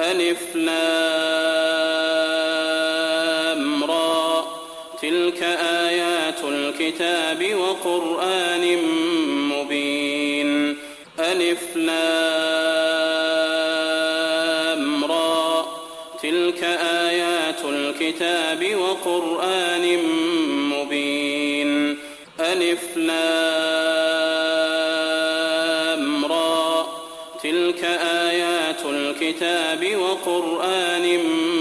ألف لام را تلك آيات الكتاب وقرآن مبين ألف لام را تلك آيات الكتاب وقرآن مبين ألف لام را تلك آيات الكتاب وقرآن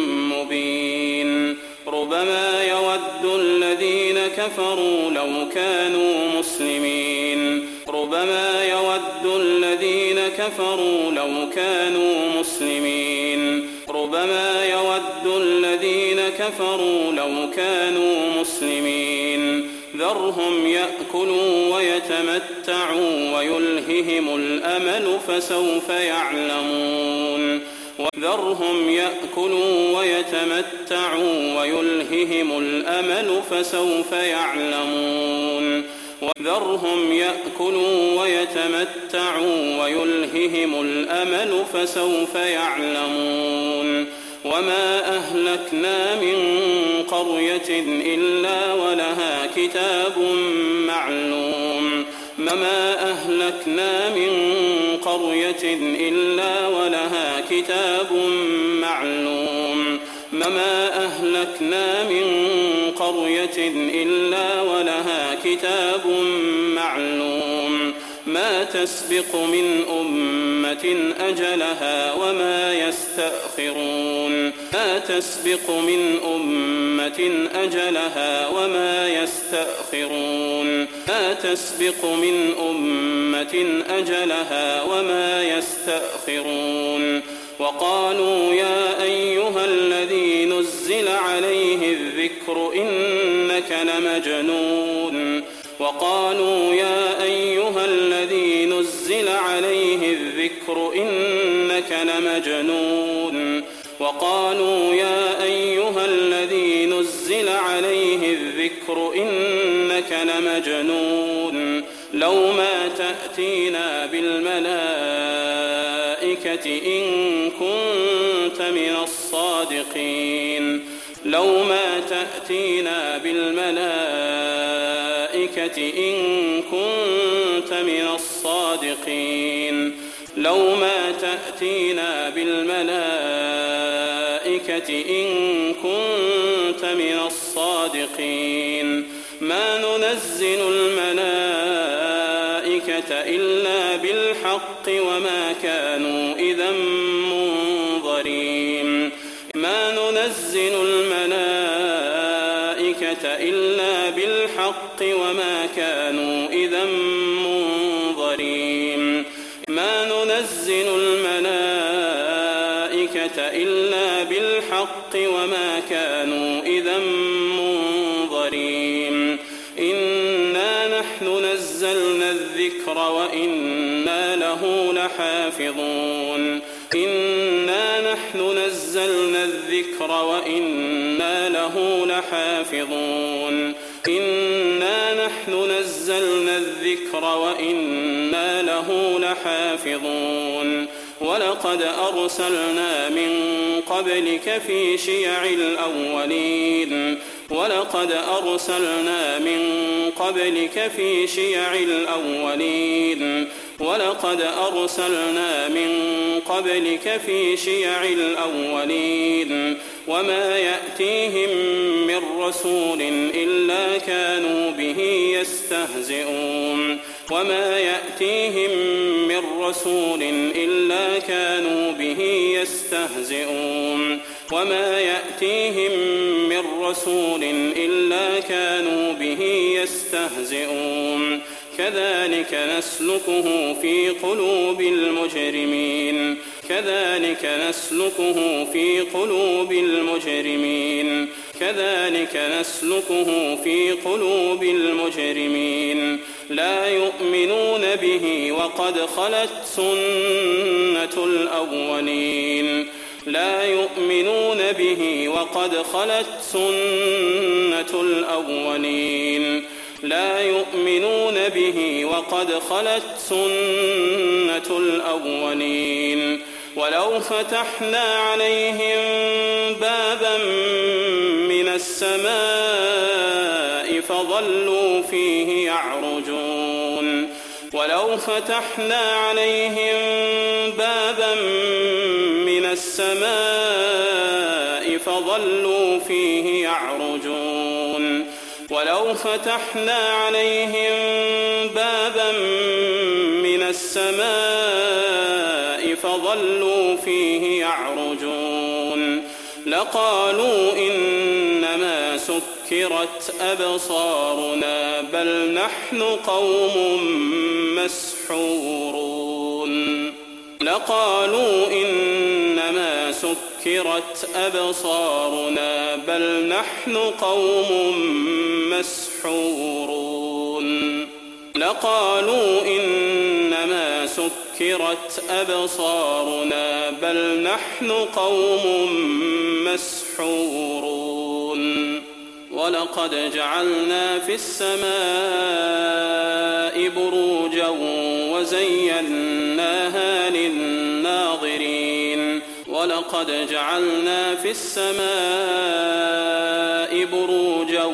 مبين ربما يود الذين كفروا لو كانوا مسلمين ربما يود الذين كفروا لو كانوا مسلمين ربما يود الذين كفروا لو كانوا مسلمين ذرهم يأكلوا ويتمتعوا ويلههم الأمل فسوف يعلمون ذرهم يأكلوا ويتمتعوا ويلههم الأمل فسوف يعلمون ذرهم يأكلوا ويتمتعوا ويلههم الأمل فسوف يعلمون وما أهلكنا من قرية إلا ولها كتاب معلوم وما أهلكنا من قرية إلا ولها كتاب معلوم وما أهلكنا من قرية إلا ولها كتاب معلوم ما تسبق من أمة أجلها وما يستأخرون ما تسبق من أمة أجلها وما يستأخرون ما تسبق من أمة أجلها وما يستأخرون وقالوا يا أيها الذي نزل عليه الذكر إنك لمجنون وقالوا يا أيها الذي نزل عليه الذكر إنك لمجنون وقالوا يا أيها الذي نزل عليه الذكر إنك لمجنون لو ما تأتينا بالملائكة إن كنت من الصادقين لو ما تأتينا بالملائكة إن كنت من الصادقين لو ما تأتينا بالملائكة إن كنت من الصادقين ما ننزل الملائكة إلا بالحق وما كانوا إذا منظرين ما ننزل الملائكة إلا بالحق وما كانوا إذا منظرين ما ننزل الملائكة إلا بالحق وما كانوا إذا منظرين إنا نحن نزلنا الذكر وإنا له لحافظون إنا نحن نزلنا الذكر وإنا له لحافظون إنا نحن نزلنا الذكر وإنا له لحافظون ولقد أرسلنا من قبلك في شيع الأولين ولقد أرسلنا من قبلك في شيع الأولين ولقد أرسلنا من قبلك في شيع الأولين وما يأتيهم من رسول إلا كانوا به يستهزئون وما يأتيهم من رسول إلا كانوا به يستهزئون وما يأتيهم من رسول إلا كانوا به يستهزئون كذلك نسلكه في قلوب المجرمين كذلك نسلكه في قلوب المجرمين كذلك نسلكه في قلوب المجرمين لا يؤمنون به وقد خلت سنة الأولين لا يؤمنون به وقد خلت سنة الأولين لا يؤمنون به وقد خلت سنة الأولين ولو فتحنا عليهم بابا من السماء فظلوا فيه يعرجون ولو فتحنا عليهم بابا من السماء فظلوا فيه يعرجون ولو فتحنا عليهم بابا من السماء فظلوا فيه يعرجون لقالوا إنما سكرت أبصارنا بل نحن قوم مسحورون لقالوا إنما سكرت أبصارنا بل نحن قوم مسحورون لقالوا إنما سكرت أبصارنا بل نحن قوم مسحورون ولقد جعلنا في السماء بروجا وزيناها للناظرين ولقد جعلنا في السماء بروجا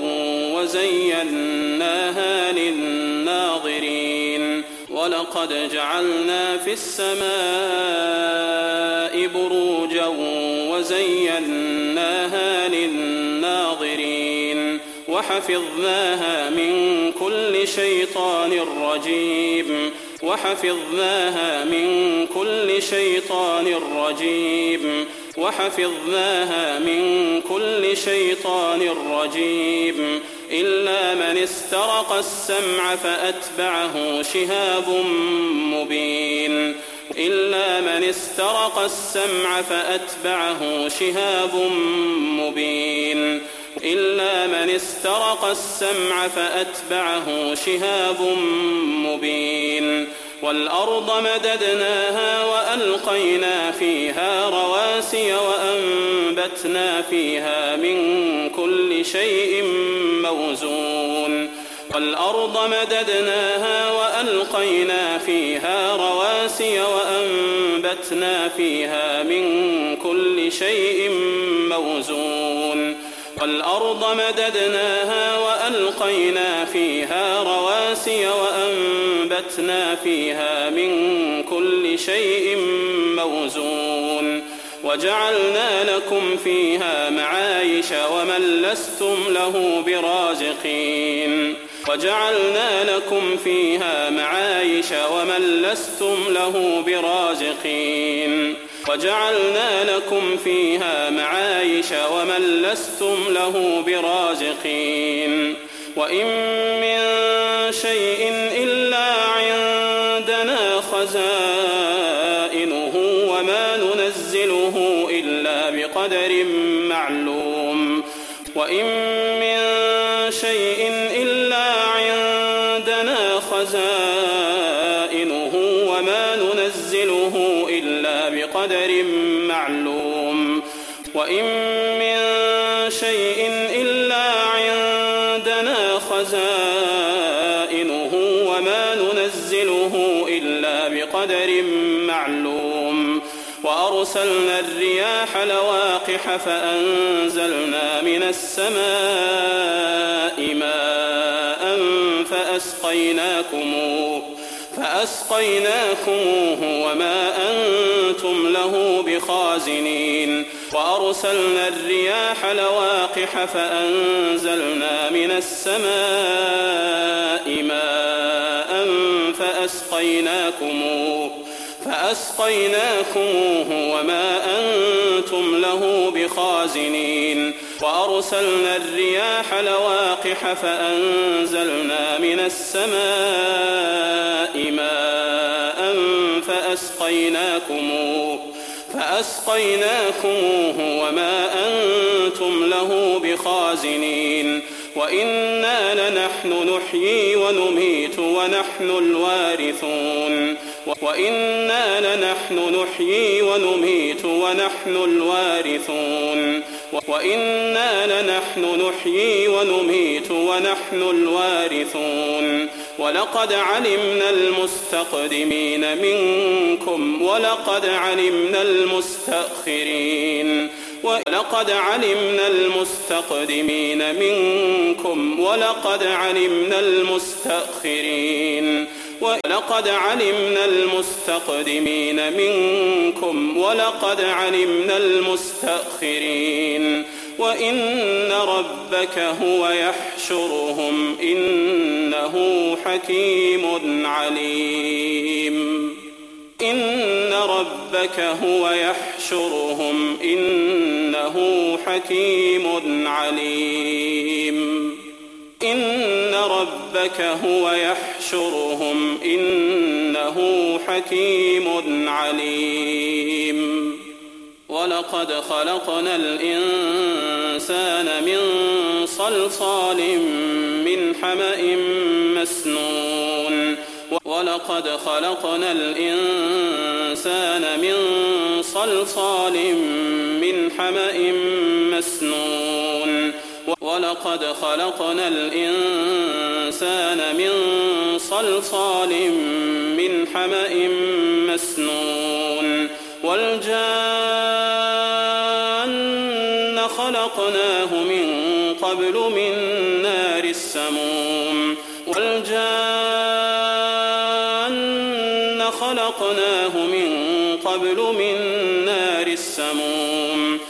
وزيناها للناظرين ولقد جعلنا في السماء بروجا وزيناها للناظرين وحفظناها من كل شيطان رجيم وحفظناها من كل شيطان رجيم وحفظناها من كل شيطان رجيم إلا من استرق السمع فأتبعه شهاب مبين إلا من استرق السمع فأتبعه شهاب مبين إلا من استرق السمع فأتبعه شهاب مبين والأرض مددناها وألقينا فيها رواسي وأنبتنا فيها من كل شيء موزون والأرض مددناها وألقينا فيها رواسي وأنبتنا فيها من كل شيء موزون والأرض مددناها وألقينا فيها رواسي وأنبتنا فيها من كل شيء موزون وجعلنا لكم فيها معايش ومن لستم له برازقين وجعلنا لكم فيها معايش ومن لستم له برازقين وجعلنا لكم فيها معايش ومن لستم له برازقين وإن من شيء إلا عندنا خزائنه وما ننزله إلا بقدر معلوم وإن من شيء إلا عندنا خزائنه وما ننزله إلا بقدر معلوم وإن من شيء إلا عندنا خزائنه وما ننزله إلا بقدر معلوم وأرسلنا الرياح لواقح فأنزلنا من السماء ماء فأسقيناكموه وما أنتم له بخازنين وأرسلنا الرياح لواقح فأنزلنا من السماء ماء فأسقيناكموه وما أنتم له بخازنين وأرسلنا الرياح لواقح فأنزلنا من السماء ماء فأسقيناكموه وما أنتم له بخازنين وإنا لنحن نحيي ونميت ونحن الوارثون وإنا لنحن نحيي ونميت ونحن الوارثون وإنا لنحن نحيي ونميت ونحن الوارثون ولقد علمنا المستقدمين منكم ولقد علمنا المستأخرين ولقد علمنا المستقدمين منكم ولقد علمنا المستأخرين ولقد علمنا المستقدمين منكم ولقد علمنا المستأخرين وإن ربك هو يحشرهم إنه حكيم عليم إن ربك هو يحشرهم إنه حكيم عليم إن ربك هو يحشرهم إنه حكيم عليم ولقد خلقنا الإنسان من صلصال من حمأ مسنون ولقد خلقنا الإنسان من صلصال من حمأ مسنون ولقد خلقنا الإنسان من صلصال من حمأ مسنون والجان خلقناه من قبل من نار السموم والجان خلقناه من قبل من نار السموم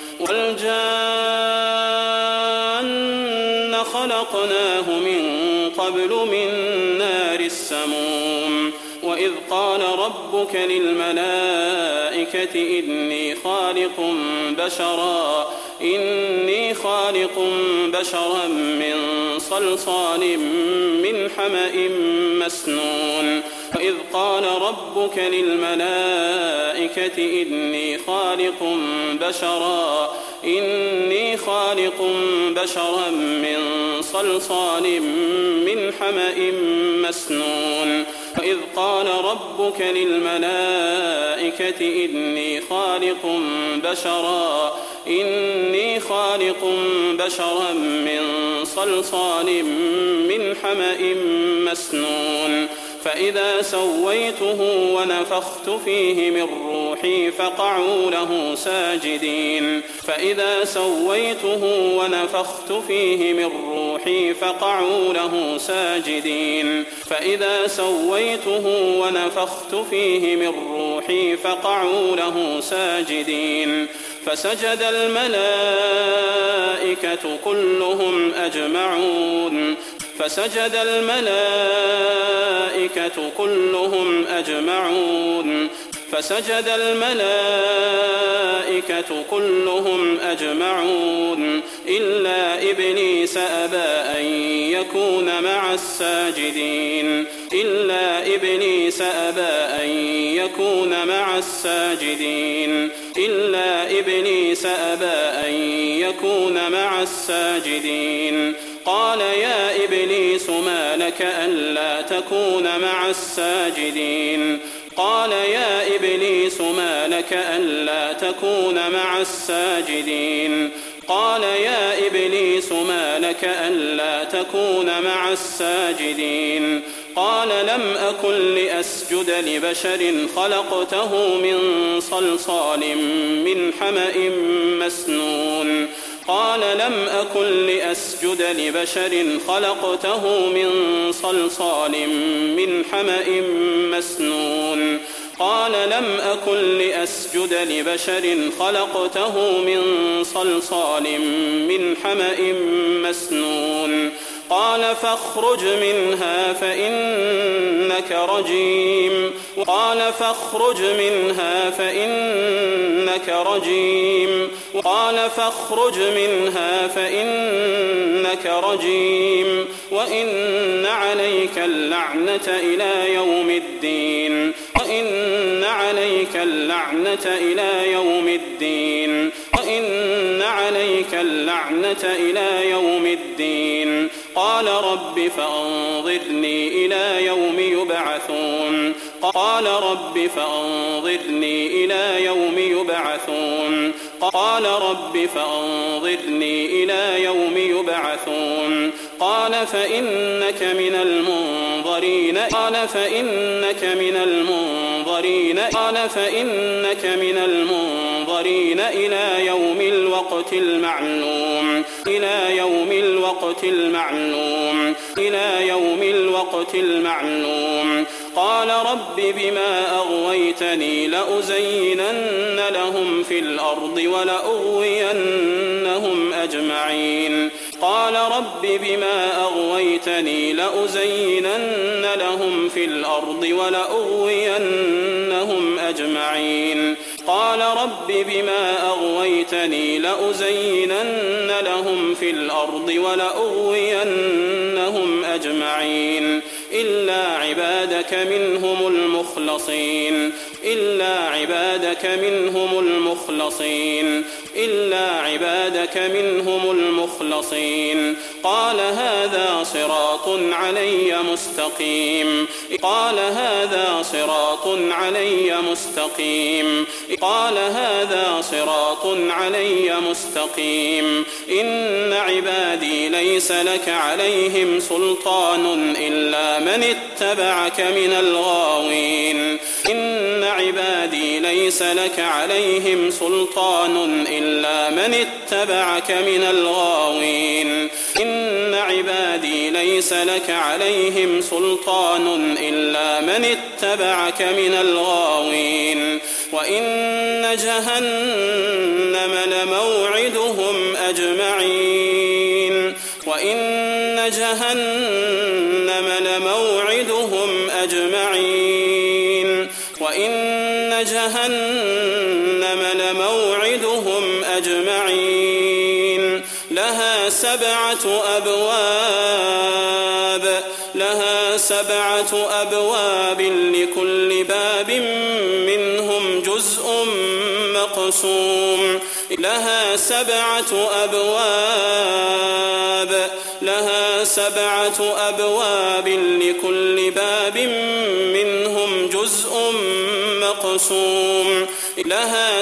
والجان خلقناه من قبل من نار السموم وإذ قال ربك للملائكة إني خالق بشرا من صلصال من حمأ مسنون وإذ قال ربك للملائكة إني خالق بشرا من صلصال من حمأ مسنون وإذ قال ربك للملائكة إني خالق بشرا من صلصال من حمأ مسنون فإذا سويته ونفخت فيه من روحي فقعوا له ساجدين فإذا سويته ونفخت فيه من روحي فقعوا له ساجدين فإذا سويته ونفخت فيه من روحي فقعوا له ساجدين فسجد الملائكة كلهم أجمعون فسجد الملائكة كلهم أجمعون إلا إبليس أبى أن يكون مع الساجدين قال يا إبليس ما لك ألا تكون مع الساجدين قال يا إبليس ما لك ألا تكون مع الساجدين قال يا إبليس ما لك ألا تكون مع الساجدين قال لم أكن لأسجد لبشر خلقته من صلصال من حمأ مسنون قال لم أكن لأسجد لبشر خلقته من صلصال من حمأ مسنون قال لم أكن لأسجد لبشر خلقته من صلصال من حمأ مسنون قال فاخرج منها فإنك رجيم قال فاخرج منها فإنك رجيم قال فاخرج منها فإنك رجيم وإن عليك اللعنة إلى يوم الدين وإن عليك اللعنة إلى يوم الدين وإن عليك اللعنة إلى يوم الدين قال رب فأنظرني إلى يوم يبعثون قال رب فأنظرني إلى يوم يبعثون قال رب فأنظرني إلى يوم يبعثون قال فإنك من المنظرين قال فإنك من المنظرين قال فإنك من المنظرين إلى يوم الوقت المعلوم إلى يوم الوقت المعلوم إلى يوم الوقت المعلوم قال رب بما أغويتني لأزينن لهم في الأرض ولأغوينهم أجمعين قال رب بما أغويتني لأزينن لهم في الأرض ولأغوينهم أجمعين قال رب بما أغويتني لأزينن لهم في الأرض ولأغوينهم أجمعين إلا عبادك منهم المخلصين إلا عبادك منهم المخلصين إلا عبادك منهم المخلصين قال هذا صراط علي مستقيم قال هذا صراط علي مستقيم قال هذا صراط علي مستقيم إن عبادي ليس لك عليهم سلطان إلا من اتبعك من الغاوين إن عبادي ليس لك عليهم سلطان إلا من اتبعك من الغاوين إن عبادي ليس لك عليهم سلطان إلا من اتبعك من الغاوين وإن جهنم لموعدهم أجمعين وإن جهنم لموعدهم أجمعين وإن جهنم لموعدهم أجمعين لها 7 أبواب لكل باب منهم جزء مقسوم لها 7 أبواب لكل باب منهم جزء مقسوم لها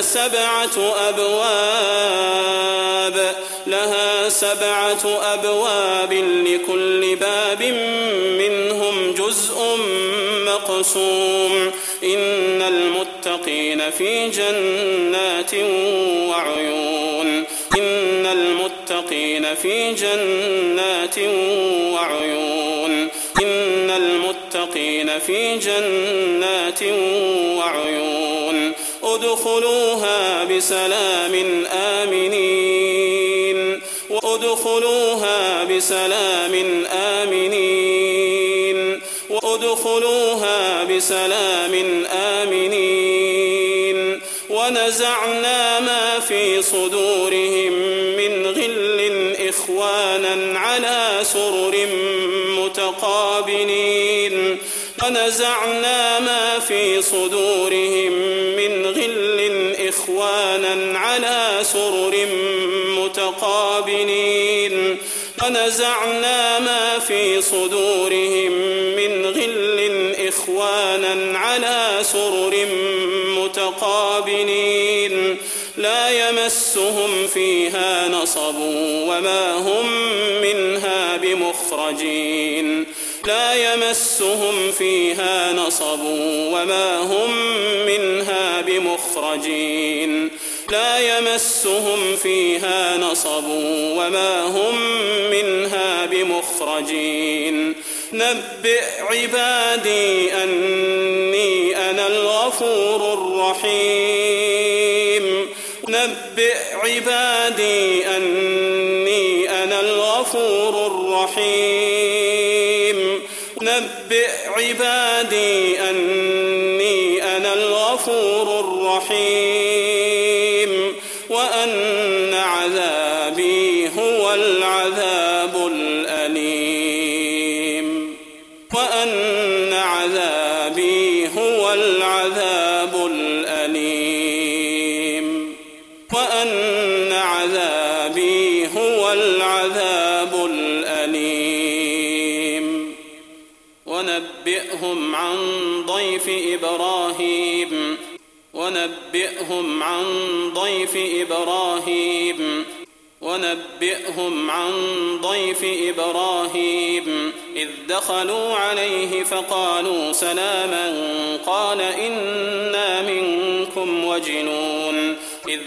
7 أبواب لكل باب منهم جزء مقسوم إن المتقين في جنات وعيون إن المتقين في جنات وعيون إن المتقين في جنات وعيون ادخلوها بسلام آمنين وادخلوها بسلام آمنين وادخلوها بسلام آمنين ونزعنا ما في صدورهم من غل إخوانا على سرر متقابلين ونزعنا ما في صدورهم من غل إخوانا على سرر متقابلين ونزعنا ما في صدورهم من غل إخوانا على سرر متقابلين لا يمسهم فيها نصب وما هم منها بمخرجين لا يمسهم فيها نصب وما هم منها بمخرجين لا يمسهم فيها نصب وما هم منها بمخرجين نبئ عبادي أني أنا الغفور الرحيم نبئ عبادي أني أنا الغفور الرحيم نبئ عبادي أني أنا الغفور الرحيم وأن عذابي هو العذاب الأليم وأن عذابي هو العذاب الأليم وأن عذابي هو العذاب الأليم ونبئ ونبئهم عن ضيف إبراهيم إذ دخلوا عليه فقالوا سلاما قال إنا منكم وجنون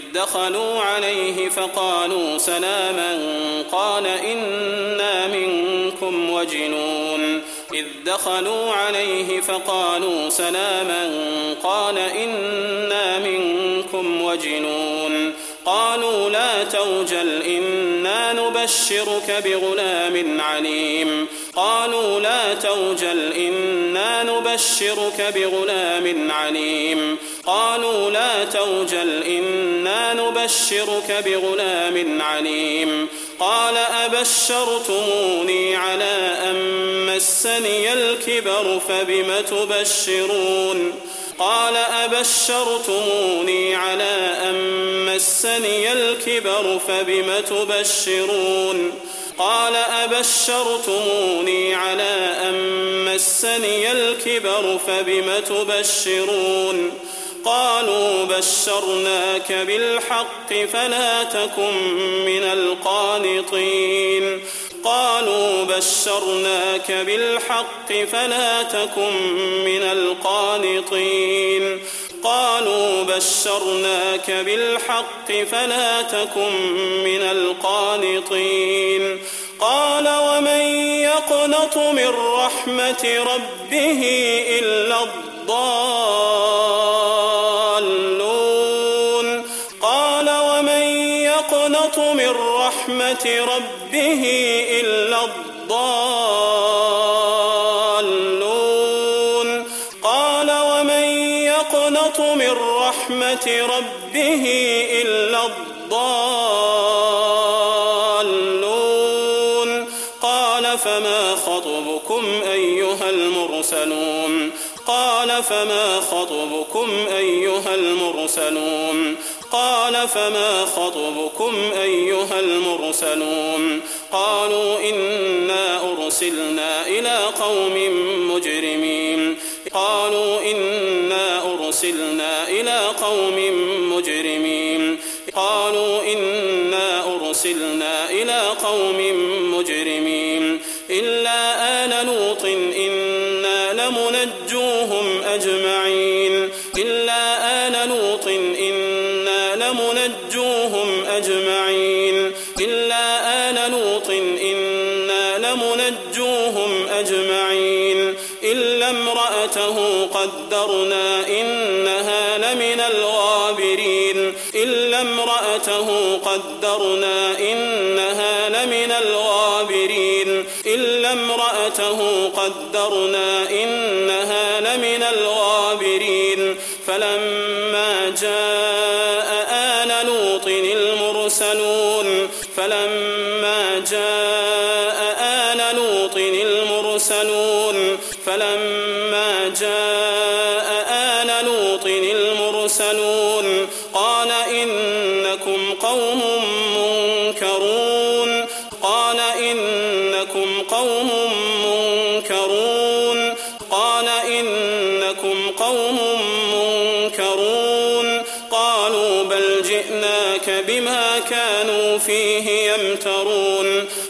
قالوا لا توجل إنا نبشرك بغلام عليم قال أبشرتموني على أن مسني الكبر فبم تبشرون قالوا بشرناك بالحق فلا تكن من القانطين قال ومن يقنط من رحمة ربه إلا الضالون قال فما خطبكم أيها المرسلون قالوا إنا أرسلنا إلى قوم مجرمين إلا آل لوط إنا لمنجوهم أجمعين إلا امرأته قدرنا إنها لمن الغابرين فلما جاء آل لوط المرسلون قال إنكم قوم منكرون قالوا بل جئناك بما كانوا فيه يمترون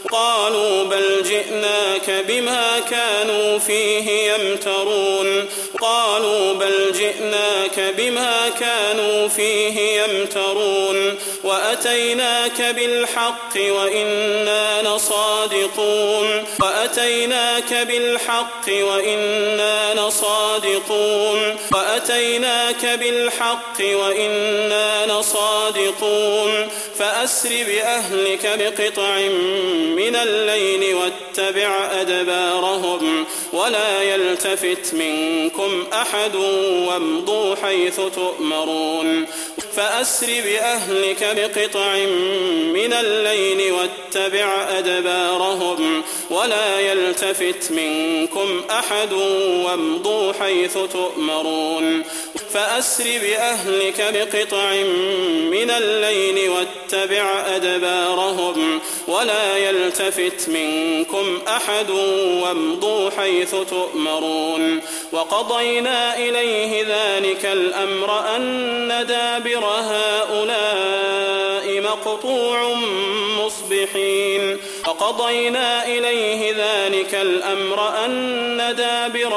وأتيناك بالحق وإنا لصادقون فأسر بأهلك بقطع من الليل واتبع أدبارهم ولا يلتفت منكم أحد وامضوا حيث تؤمرون فأسر بأهلك بقطع من الليل واتبع أدبارهم ولا يلتفت منكم أحد وامضوا حيث تؤمرون فأسر بأهلك بقطع من الليل واتبع أدبارهم ولا يلتفت منكم أحد وامضوا حيث تؤمرون وقضينا إليه ذلك الأمر أن دابر هؤلاء مقطوع مصبحين وقضينا إليه ذلك الأمر أن دابر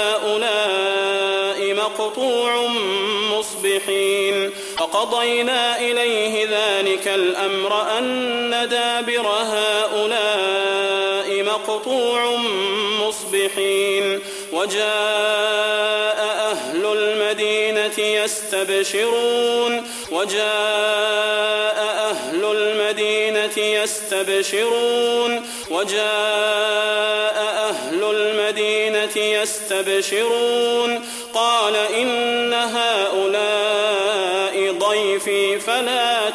هؤلاء مقطوع مصبحين وقضينا إليه ذلك الأمر أن دابر هؤلاء مقطوع مصبحين وجاء أهل المدينة يستبشرون قال إن هؤلاء ضيفي فلا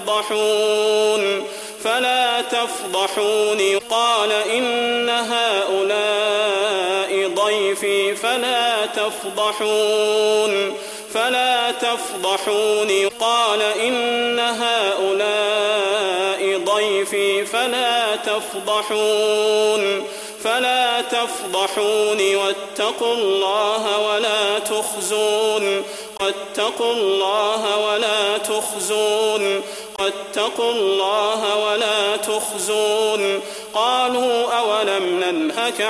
تفضحوني قال إن هؤلاء ضيفي فلا تفضحوني قال إن هؤلاء ضيفي فلا تفضحوني واتقوا الله ولا تخزون قالوا أولم ننهك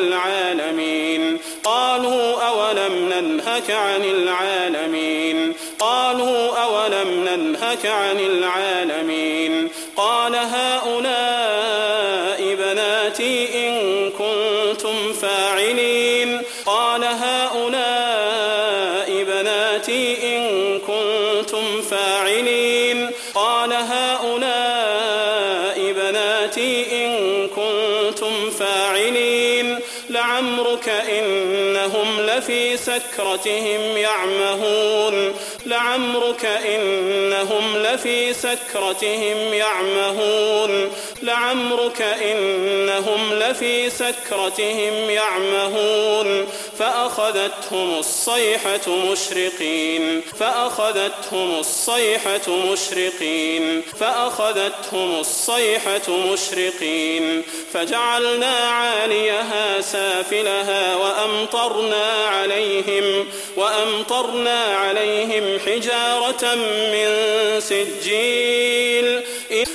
عن العالمين قال هؤلاء بناتي إن كنتم فاعلين لعمرك إنهم لفي سكرتهم يعمهون فأخذتهم الصيحة مشرقين فجعلنا عاليها سافلها وأمطرنا عليهم حجارة من سجيل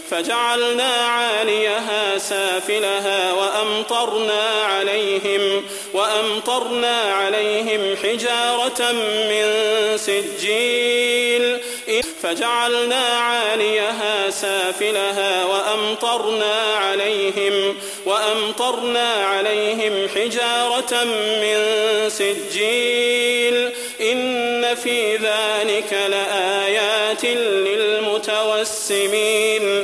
إن في ذلك لآيات للمتوسمين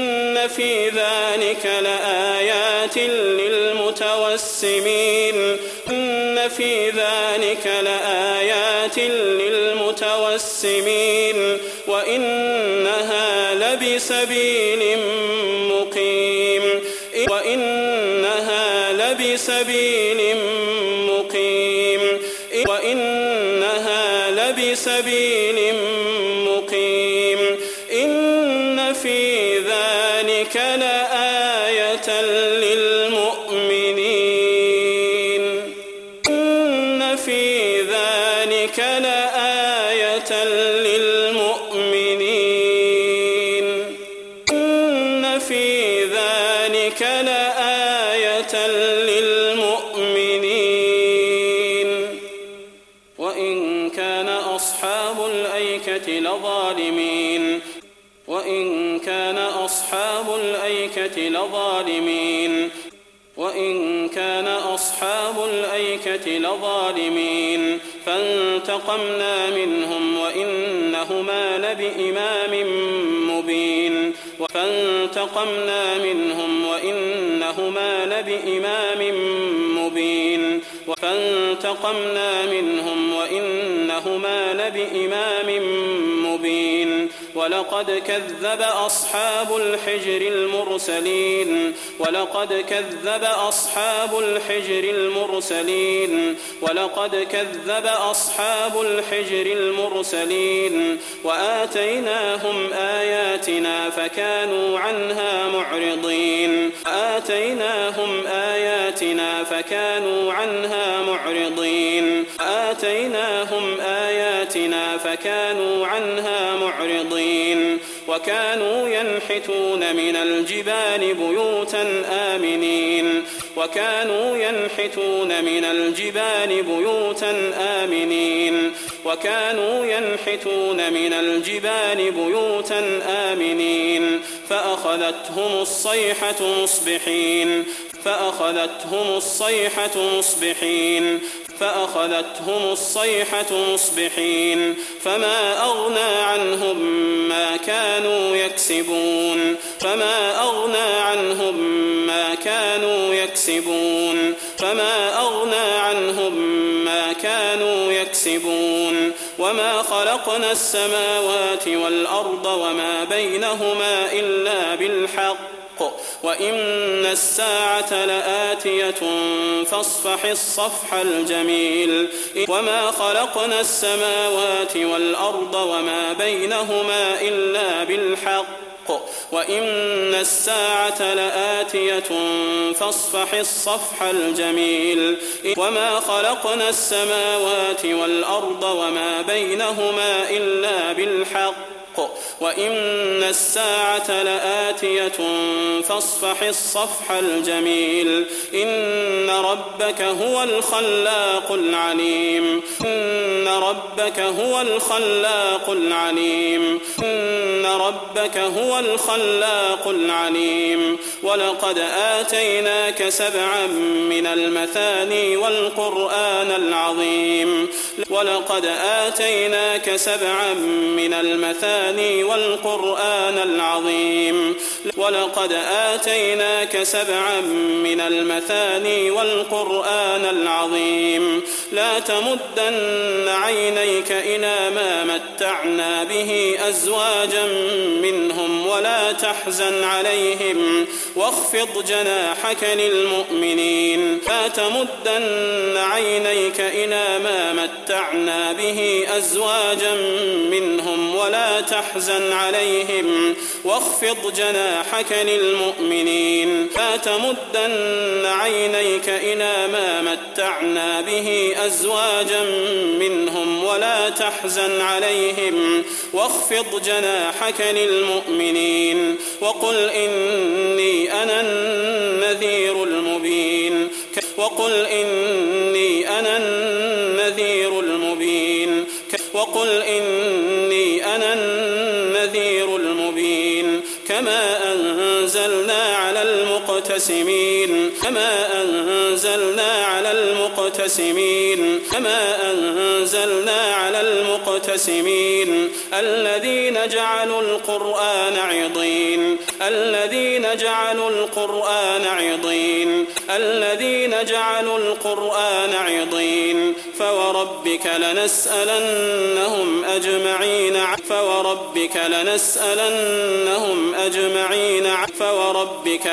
وإنها لبسبيل مقيم إن في ذلك لآية للمؤمنين وإن كان أصحاب الأيكة لظالمين فانتقمنا منهم وإنهما لبإمام مبين ولقد كذب أصحاب الحجر المرسلين ولقد كذب أصحاب الحجر المرسلين ولقد كذب أصحاب الحجر المرسلين وآتيناهم آياتنا فكانوا عنها معرضين آتيناهم آياتنا فكانوا عنها معرضين آتيناهم آياتنا فكانوا عنها معرضين وكانوا ينحتون من الجبال بيوتا آمنين وكانوا ينحتون من الجبال بيوتا آمنين وكانوا ينحتون من الجبال بيوتا آمنين فأخذتهم الصيحة مصبحين فأخذتهم الصيحة مصبحين فأخذتهم الصيحة مصبحين فما أغنى عنهم ما كانوا يكسبون فما أغنى عنهم ما كانوا يكسبون فما أغنى عنهم ما كانوا يكسبون وما خلقنا السماوات والأرض وما بينهما إلا بالحق وإن الساعة لآتية فاصفح الصفح الجميل وما خلقنا السماوات والأرض وما بينهما إلا بالحق وإن الساعة لآتية فاصفح الصفح الجميل وما خلقنا السماوات والأرض وما بينهما إلا بالحق وإن الساعة لآتية فاصفح الصفح الجميل إن ربك هو الخلاق العليم إن ربك هو الخلاق العليم إن ربك هو الخلاق العليم ولقد آتيناك 7 من المثاني والقرآن العظيم ولقد آتيناك 7 من المثاني والقرآن العظيم ولقد آتيناك 7 من المثاني والقرآن العظيم لا تمدن عينيك إلى ما متعنا به أزواجا منهم ولا تحزن عليهم واخفض جناحك للمؤمنين لا تمدن عينيك إلى ما متعنا به أزواجا منهم ولا تحزن عليهم واخفض جناحك للمؤمنين لا تمدن عينيك إلى ما متعنا به أزواجا منهم ولا تحزن عليهم واخفض جناحك للمؤمنين وقل إني أنا النذير المبين وقل إني أنا النذير المبين وقل إني أنا النذير المبين كما أنزلنا على المقتسمين كما أنزلنا على المقتسمين كما أنزلنا على المقتسمين الذين جعلوا القرآن عضين الذين جعلوا القرآن عضين الذين جعلوا القرآن عضين فوربك لنسألنهم أجمعين فوربك لنسألنهم أجمعين فوربك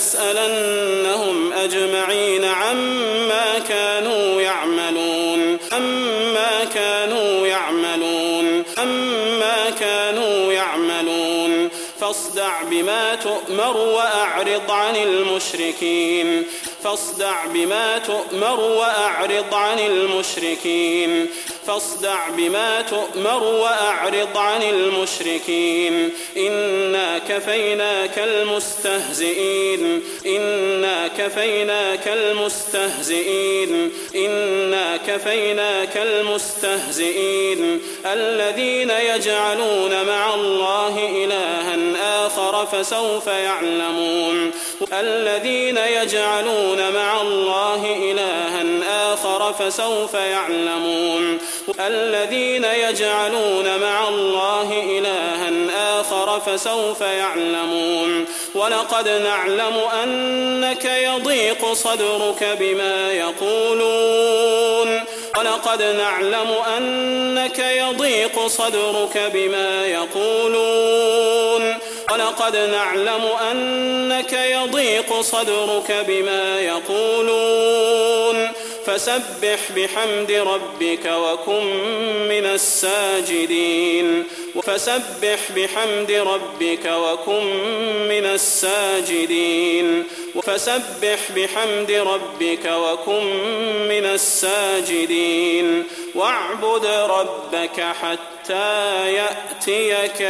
لنسألنهم أجمعين عما كانوا يعملون عما كانوا يعملون عما كانوا يعملون فاصدع بما تؤمر وأعرض عن المشركين فاصدع بما تؤمر وأعرض عن المشركين فاصدع بما تؤمر وأعرض عن المشركين إنا كفيناك المستهزئين إنا كفيناك المستهزئين إنا كفيناك المستهزئين الذين يجعلون مع الله إلها آخر فسوف يعلمون الذين يجعلون مع الله إلها آخر فسوف يعلمون الذين يجعلون مع الله إلها آخر فسوف يعلمون ولقد نعلم أنك يضيق صدرك بما يقولون ولقد نعلم أنك يضيق صدرك بما يقولون ولقد نعلم أنك يضيق صدرك بما يقولون فسبح بحمد ربك وكن من الساجدين فسبح بحمد ربك وكن من الساجدين فسبح بحمد ربك وكن من الساجدين واعبد ربك حتى يأتيك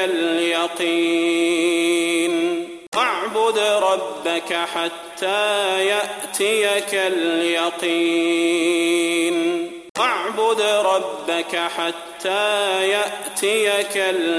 اليقين واعبد ربك حتى يأتيك اليقين واعبد ربك حتى يأتيك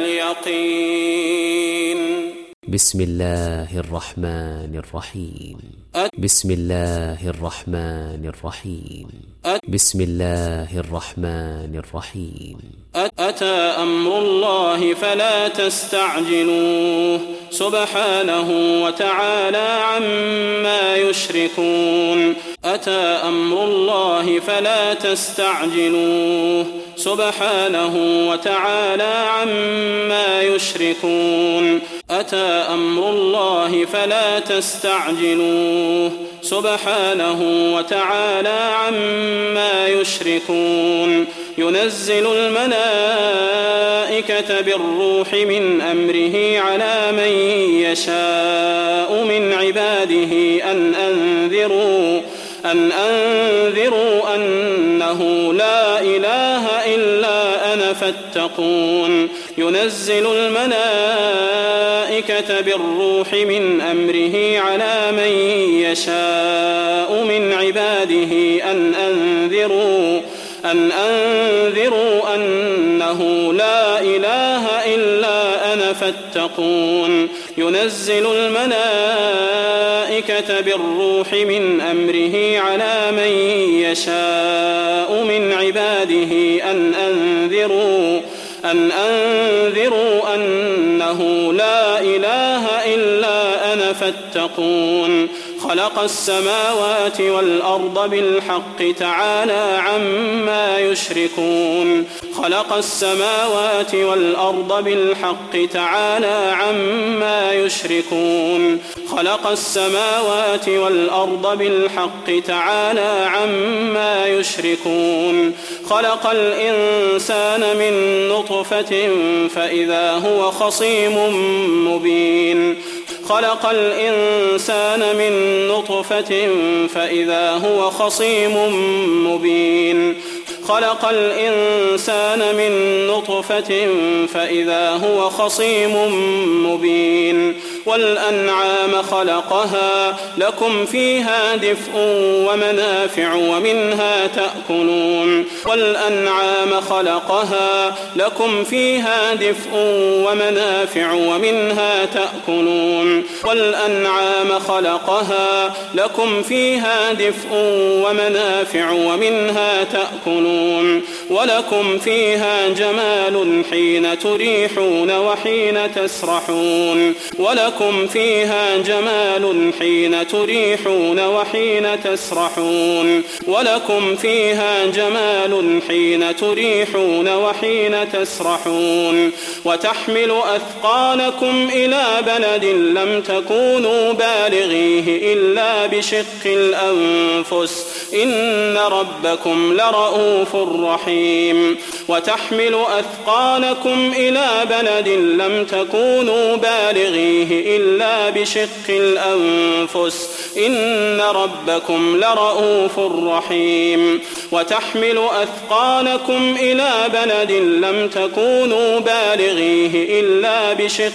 اليقين بسم الله الرحمن الرحيم بسم الله الرحمن الرحيم بسم الله الرحمن الرحيم أتى أمر الله فلا تستعجلوه سبحانه وتعالى عما يشركون أتى أمر الله فلا تستعجلوه سبحانه وتعالى عما يشركون أتى أمر الله فلا تستعجلوه سبحانه وتعالى عما يشركون ينزل الملائكة بالروح من أمره على من يشاء من عباده أن أنذروا أنه لا إله إلا أنا فاتقون ينزل الملائكة بالروح من أمره على من يشاء من عباده أن أنذروا أنه لا إله إلا أنا فاتقون ينزل الملائكة بالروح من أمره على من يشاء من عباده أن أنذروا أنه لا إله إلا أنا فاتقون خلق السماوات والأرض بالحق تعالى عما يشركون خلق السماوات والأرض بالحق تعالى عما يشركون خلق السماوات والأرض بالحق تعالى عما يشركون خلق الإنسان من نطفة فإذا هو خصيم مبين خلق الإنسان من نطفة فإذا هو خصيم مبين خلق الإنسان من نطفة فإذا هو خصيم مبين والأنعام خلقها لكم فيها دفء ومنافع ومنها تأكلون والأنعام خلقها لكم فيها دفء ومنافع ومنها تأكلون والأنعام خلقها لكم فيها دفء ومنافع ومنها تأكلون ولكم فيها جمال حين تريحون وحين تسرحون ولكم فيها جمال حين تريحون وحين تسرحون ولكم فيها جمال حين تريحون وحين تسرحون وتحمل أثقالكم إلى بلد لم تكونوا بالغيه إلا بشق الأنفس إن ربكم لرؤوف رحيم وتحمل أثقالكم إلى بلد لم تكونوا بالغيه إلا بشق الأنفس إن ربكم لرؤوف رحيم وتحمل أثقالكم إلى بلد لم تكونوا بالغيه إلا بشق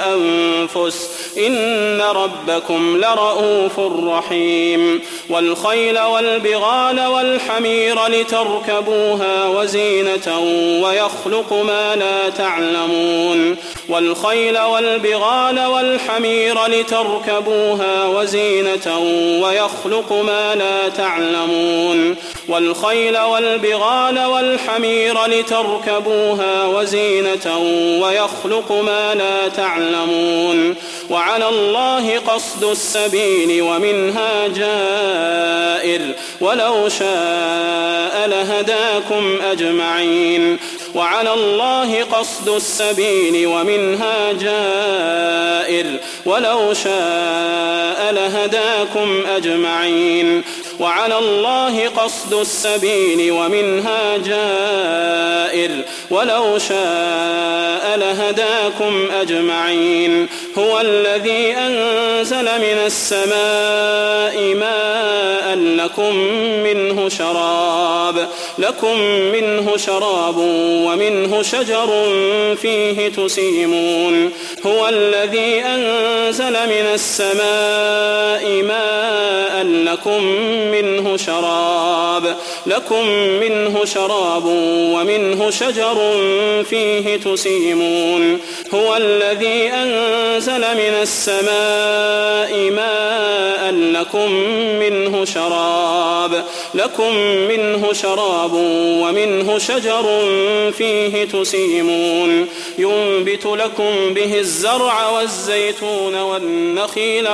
الأنفس إن ربكم لرؤوف رحيم والخيل والبغال والحمير لتركبوها وزينة ويخلق ما لا تعلمون والخيل والبغال والحمير لتركبوها وزينة ويخلق ما لا تعلمون والخيل والبغال والحمير لتركبوها وزينة ويخلق ما لا تعلمون وعلى الله قصد السبيل ومنها جائر ولو شاء لهداكم أجمعين وعلى الله قصد السبيل ومنها جائر ولو شاء لهداكم أجمعين وعلى الله قصد السبيل ومنها جائر ولو شاء لهداكم أجمعين هو الذي أنزل من السماء ماء لكم منه شراب ومنه شجر فيه تسيمون هو الذي أنزل من السماء ماء لكم منه شراب ومنه شجر فيه تسيمون هو الذي أنزل من السماء ماء لكم منه شراب ومنه شجر فيه تسيمون ينبت لكم به الزرع والزيتون والنخيل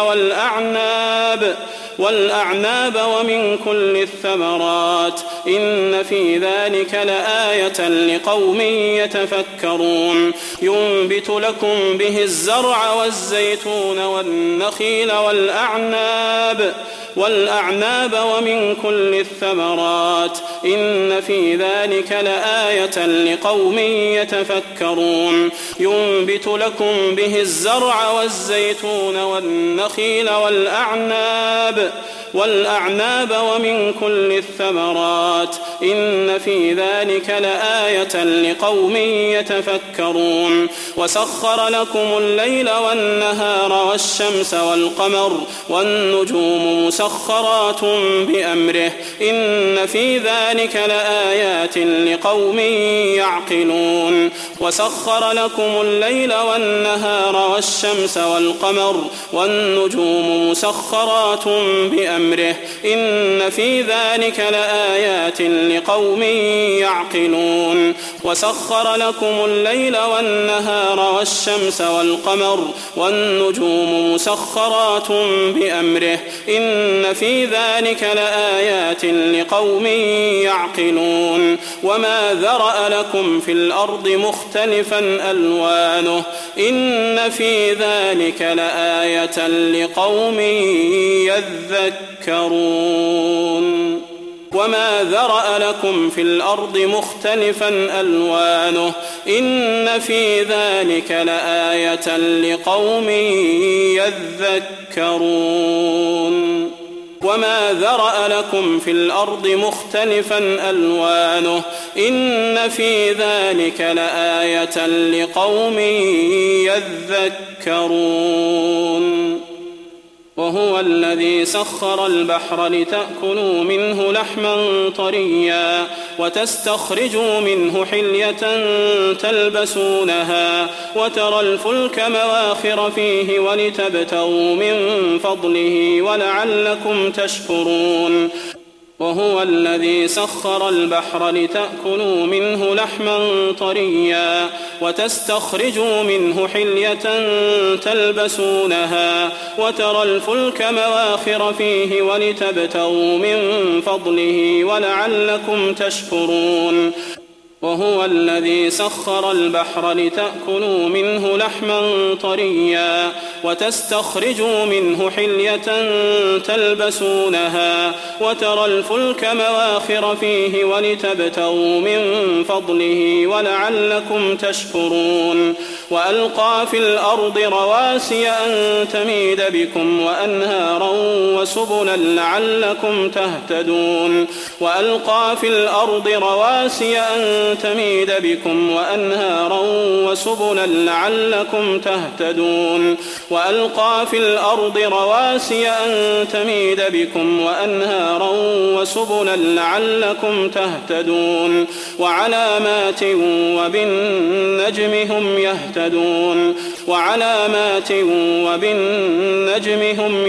والأعناب ومن كل الثمرات إن في ذلك لآية لقوم يتفكرون ينبت لكم به الزرع والزيتون والنخيل والأعناب ومن كل الثمرات إن في ذلك لآية لقوم يتفكرون ينبت لكم به الزرع والزيتون والنخيل والأعناب ومن كل الثمرات إن في ذلك لآية لقوم يتفكرون وسخر لكم الليل والنهار والشمس والقمر والنجوم مسخرات بأمره إن في ذلك لآيات لقوم يعقلون وسخر لكم الليل والنهار والشمس والقمر والنجوم مسخرات بأمره إن في ذلك لآيات لقوم يعقلون وسخر لكم الليل والنهار والشمس والقمر والنجوم مسخرات بأمره إن في ذلك لآيات لقوم يعقلون وما ذرأ لكم في الأرض مختلفا ألوانه إن في ذلك لآية لقوم يذكرون وما ذرأ لكم في الأرض مختلفا ألوانه إن في ذلك لآية لقوم يذكرون وما ذرأ لكم في الأرض مختلفا ألوانه إن في ذلك لآية لقوم يذكرون وهو الذي سخر البحر لتأكلوا منه لحما طريا وتستخرجوا منه حلية تلبسونها وترى الفلك مواخر فيه ولتبتغوا من فضله ولعلكم تشكرون وهو الذي سخر البحر لتأكلوا منه لحما طريا وتستخرجوا منه حلية تلبسونها وترى الفلك مواخر فيه ولتبتغوا من فضله ولعلكم تشكرون وهو الذي سخر البحر لتأكلوا منه لحما طريا وتستخرجوا منه حلية تلبسونها وترى الفلك مواخر فيه ولتبتغوا من فضله ولعلكم تشكرون وألقى في الأرض رواسي أن تميد بكم وأنهارا وسبلا لعلكم تهتدون وألقى في الأرض رواسي أن تميد بكم وأنهارا وسبلا لعلكم تهتدون وألقى في الأرض رواسي أن تميد بكم وأنهارا وسبلا لعلكم تهتدون وعلامات وبالنجم هم يهتدون وعلامات وبالنجم هم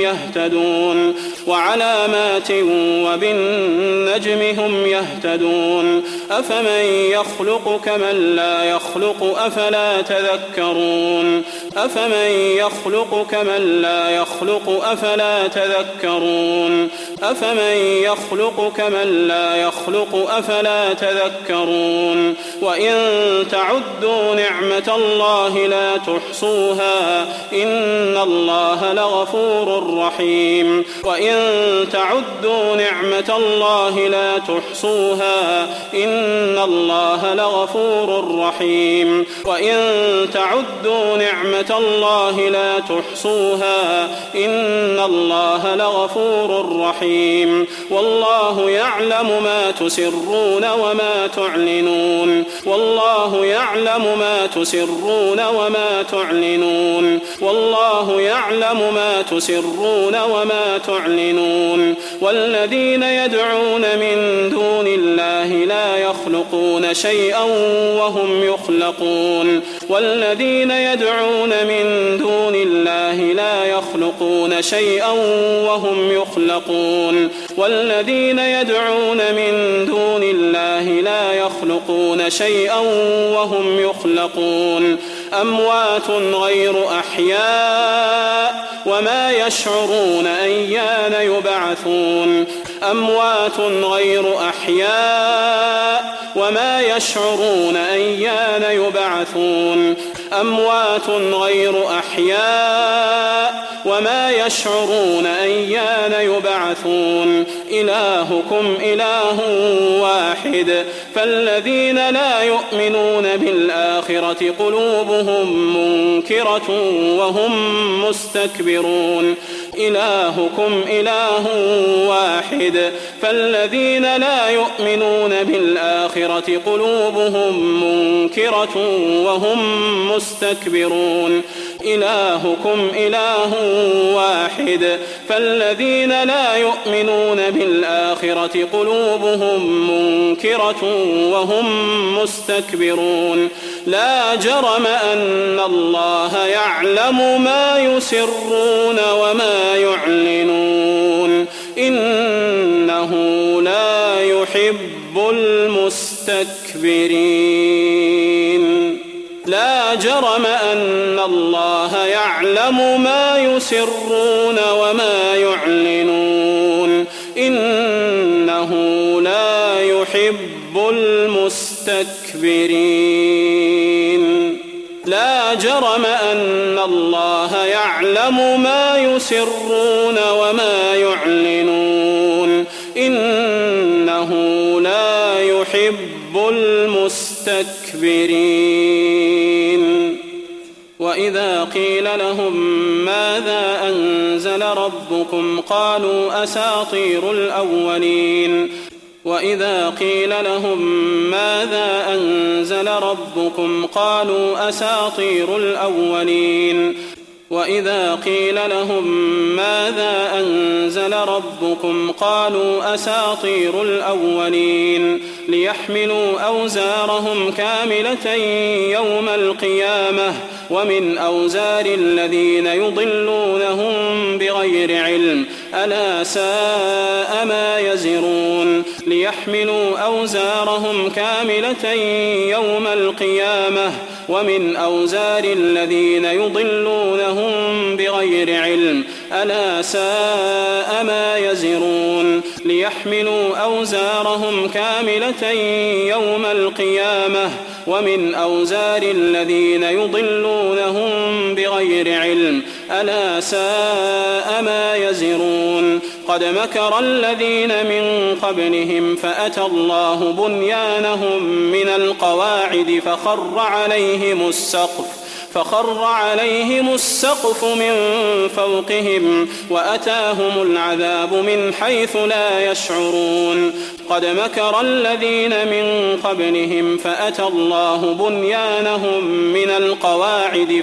يهتدون وعلامات وبالنجم هم يهتدون أفمن يخلق كمن لا يخلق أفلا تذكرون أفمن يخلق كمن لا يخلق أفلا تذكرون أفمن يخلق كمن لا يخلق أفلا تذكرون وإن تعدوا نعمة الله لا تحصوها إن الله لغفور رحيم وإن تعدوا نعمة الله لا تحصوها إن الله لغفور رحيم وإن تعدوا نعمة الله لا تحصوها إن الله لغفور رحيم والله يعلم ما تسرون وما تعلنون والله يعلم ما تسرون وما تعلنون والله يعلم ما تسرون وما تعلنون والذين يدعون من دون الله لا يخلقون شيئا وهم يخلقون والذين يدعون من دون الله لا يخلقون شيئا وهم يخلقون والذين يدعون من دون الله لا يخلقون شيئا وهم يخلقون أموات غير أحياء وما يشعرون أيان يبعثون أموات غير أحياء وما يشعرون أيان يبعثون أموات غير أحياء وما يشعرون أيان يبعثون إلهكم إله واحد فالذين لا يؤمنون بالآخرة قلوبهم منكرة وهم مستكبرون إلهكم إله واحد فالذين لا يؤمنون بالآخرة قلوبهم منكرة وهم مستكبرون إلهكم إله واحد فالذين لا يؤمنون بالآخرة قلوبهم منكرة وهم مستكبرون لا جرم أن الله يعلم ما يسرون وما يعلنون إنه لا يحب المستكبرين لا جرم أن الله يعلم ما يسرون وما يعلنون إنه لا يحب المستكبرين لا جرم أن الله يعلم ما يسرون وما يعلنون إنه لا يحب المستكبرين وإذا قيل لهم ماذا أنزل ربكم قالوا أساطير الأولين وإذا قيل لهم ماذا أنزل ربكم قالوا أساطير الأولين وإذا قيل لهم ماذا أنزل ربكم قالوا أساطير الأولين ليحملوا أوزارهم كاملة يوم القيامة ومن أوزار الذين يضلونهم بغير علم ألا ساء ما يزرون ليحملوا أوزارهم كاملة يوم القيامة ومن أوزار الذين يضلونهم بغير علم ألا ساء ما يزرون ليحملوا أوزارهم كاملة يوم القيامة ومن أوزار الذين يضلونهم بغير علم ألا ساء ما يزرون قد مكر الذين من قبلهم فأتى الله بنيانهم من القواعد فخر عليهم السقف من فوقهم وأتاهم العذاب من حيث لا يشعرون قد مكر الذين من قبلهم فأتى الله بنيانهم من القواعد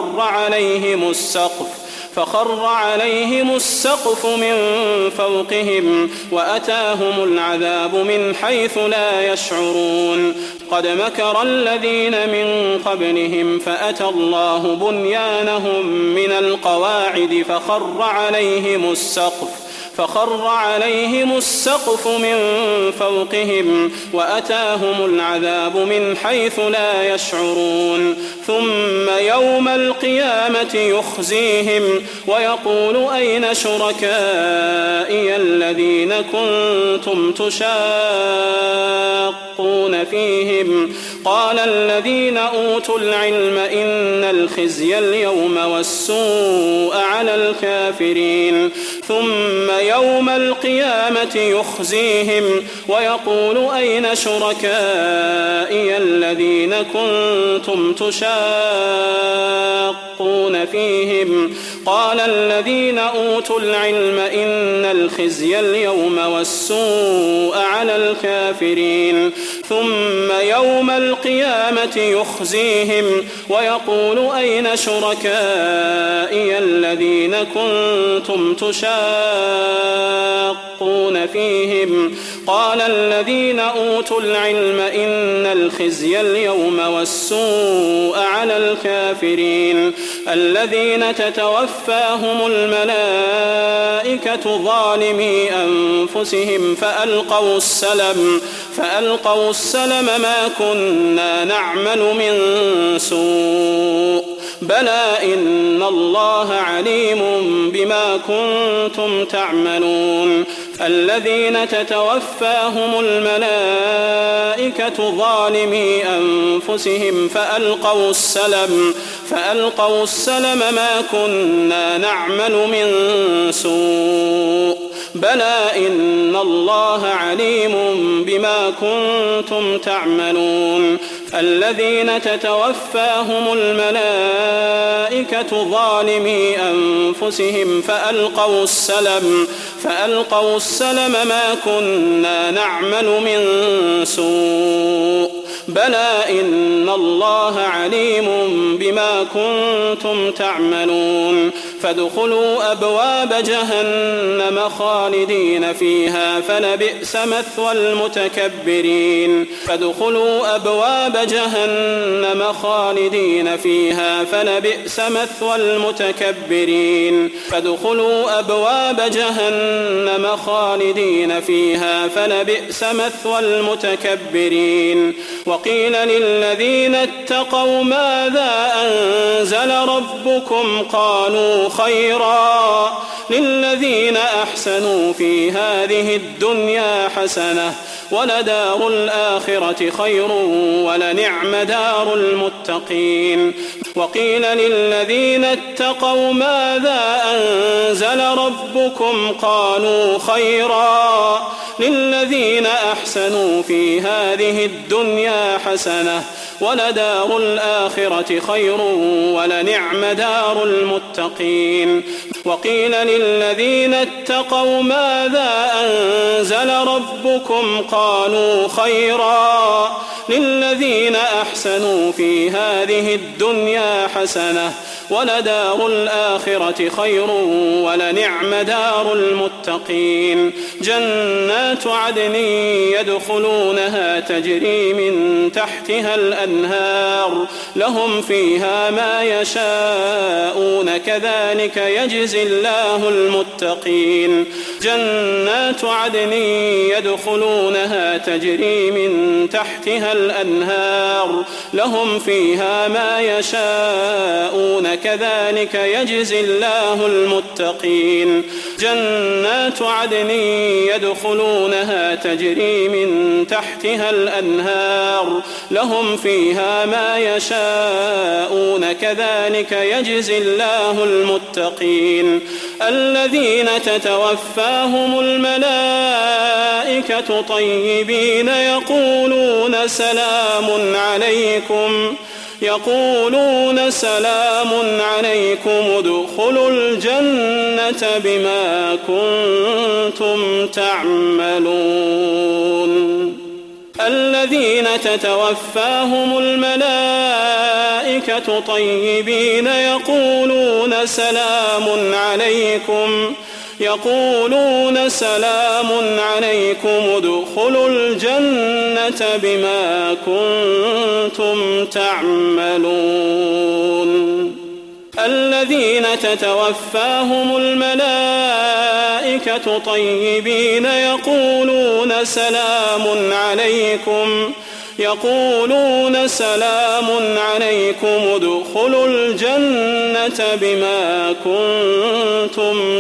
فخر عليهم السقف من فوقهم وأتاهم العذاب من حيث لا يشعرون قد مكر الذين من قبلهم فأتى الله بنيانهم من القواعد فخر فخر عليهم السقف من فوقهم وأتاهم العذاب من حيث لا يشعرون ثم يوم القيامة يخزيهم ويقول أين شركائي الذين كنتم تشاقون فيهم قال الذين أوتوا العلم إن الخزي اليوم والسوء على الكافرين ثم يوم القيامة يخزيهم ويقول أين شركائي الذين كنتم تشاقون فيهم قال الذين أوتوا العلم إن الخزي اليوم والسوء على الكافرين ثم يوم القيامة يخزيهم ويقول أين شركائي الذين كنتم تشاقون فيهم قال الذين أوتوا العلم إن الخزي اليوم والسوء على الكافرين الذين تتوفاهم الملائكة ظالمي أنفسهم فألقوا السلم ما كنا نعمل من سوء بلى إن الله عليم بما كنتم تعملون الذين تتوفاهم الملائكة ظالمي أنفسهم فألقوا السلم ما كنا نعمل من سوء بلى إن الله عليم بما كنتم تعملون الذين تتوفاهم الملائكة ظالمي أنفسهم فألقوا السلم ما كنا نعمل من سوء بلى إن الله عليم بما كنتم تعملون فادخلوا أبواب جهنم خالدين فيها فلبئس مثوى المتكبرين فادخلوا أبواب جهنم خالدين فيها فلبئس مثوى المتكبرين فادخلوا أبواب جهنم خالدين فيها فلبئس مثوى المتكبرين وقيل للذين اتقوا ماذا أنزل ربكم قالوا خيرا للذين أحسنوا في هذه الدنيا حسنة ولدار الآخرة خير ولنعم دار المتقين وقيل للذين اتقوا ماذا أنزل ربكم قالوا خيرا للذين أحسنوا في هذه الدنيا حسنة ولدار الآخرة خير ولنعم دار المتقين وقيل للذين اتقوا ماذا أنزل ربكم قالوا خيرا للذين أحسنوا في هذه الدنيا حسنة ولدار الآخرة خير ولنعم دار المتقين جنات عدن يدخلونها تجري من تحتها الأنهار لهم فيها ما يشاءون كذلك يجزي الله المتقين جنات عدن يدخلونها تجري من تحتها الأنهار لهم فيها ما يشاءون كذلك يجزي الله المتقين جنات عدن يدخلونها تجري من تحتها الأنهار لهم فيها ما يشاءون كذلك يجزي الله المتقين الذين تتوفاهم الملائكة طيبين يقولون سلام عليكم ادخلوا الجنة بما كنتم تعملون الذين تتوفاهم الملائكة طيبين يقولون سلام عليكم ادخلوا الجنة بما كنتم تعملون الذين تتوفاهم الملائكة الملائكة طيبين يقولون سلام عليكم ادخلوا الجنة بما كنتم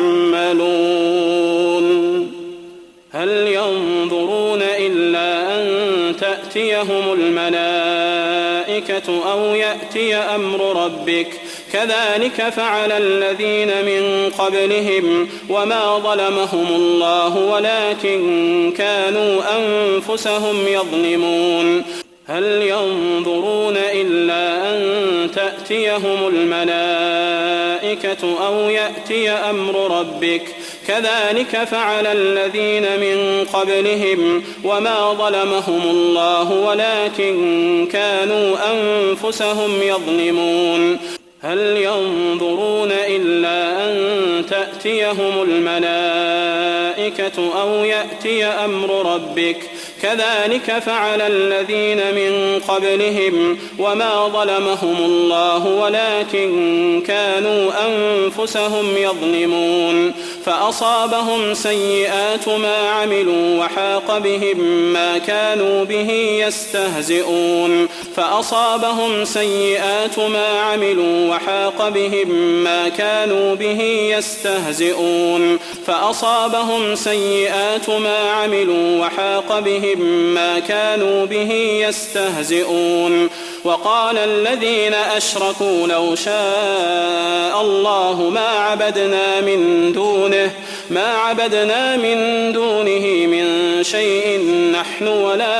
تعملون هل ينظرون إلا أن تأتيهم الملائكة أو يأتي أمر ربك كذلك فعل الذين من قبلهم وما ظلمهم الله ولكن كانوا أنفسهم يظلمون هل ينظرون إلا أن تأتيهم الملائكة أو يأتي أمر ربك كذلك فعل الذين من قبلهم وما ظلمهم الله ولكن كانوا أنفسهم يظلمون هل ينظرون إلا أن تأتيهم الملائكة أو يأتي أمر ربك كذلك فعل الذين من قبلهم وما ظلمهم الله ولكن كانوا أنفسهم يظلمون فأصابهم سيئات ما عملوا وحاق بهم ما كانوا به يستهزئون وقال الذين أشركوا لو شاء الله ما عبدنا من دونه من شيء نحن ولا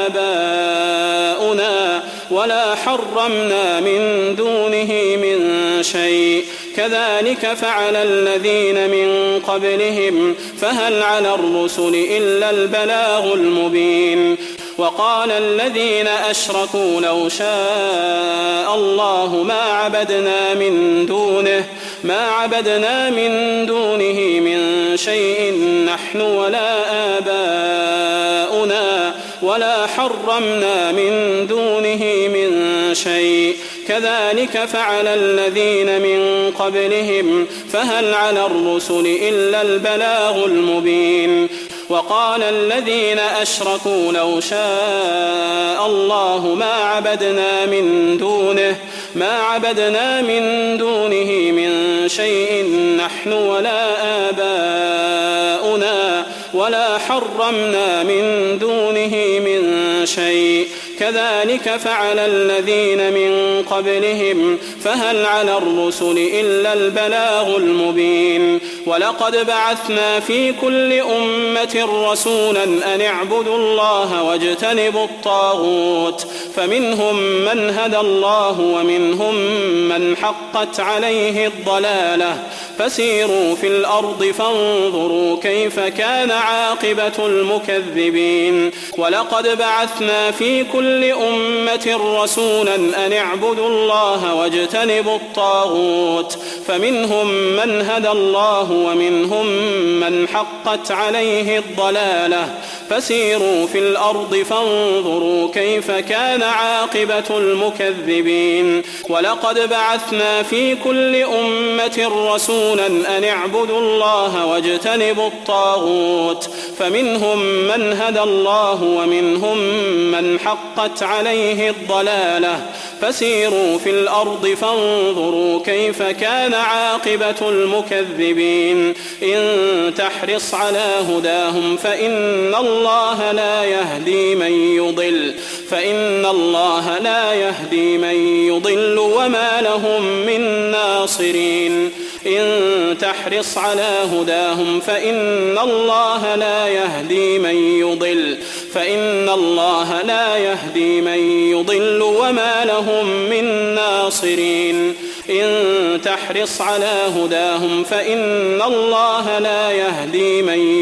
آباؤنا ولا حرمنا من دونه من شيء كذلك فعل الذين من قبلهم فهل على الرسل إلا البلاغ المبين وقال الذين أشركوا لو شاء الله ما عبدنا من دونه من شيء نحن ولا آباؤنا ولا حرمنا من دونه من شيء كذلك فعل الذين من قبلهم فهل على الرسل إلا البلاغ المبين وقال الذين أشركوا لو شاء الله ما عبدنا من دونه من شيء نحن ولا آباؤنا ولا حرمنا من دونه من شيء كذلك فعل الذين من قبلهم فهل على الرسل إلا البلاغ المبين ولقد بعثنا في كل أمة رسولا أن اعبدوا الله واجتنبوا الطاغوت فمنهم من هدى الله ومنهم من حقت عليه الضلالة فسيروا في الأرض فانظروا كيف كان عاقبة المكذبين ولقد بعثنا في كل أمة رسولا أن اعبدوا الله واجتنبوا الطاغوت فمنهم من هدى الله ومنهم من حقت عليه الضلالة فسيروا في الأرض فانظروا كيف كان عاقبة المكذبين ولقد بعثنا في كل أمة رسولا أن اعبدوا الله واجتنبوا الطاغوت فمنهم من هدى الله ومنهم من حقت عليه الضلالة فسيروا في الأرض فانظروا كيف كان عاقبة المكذبين إن تحرص على هداهم فإن الله لا يهدي من يضل وما لهم من ناصرين إن تحرص على هداهم فإن الله لا يهدي من يضل وما لهم من ناصرين إن تحرص على هداهم فإن الله لا يهدي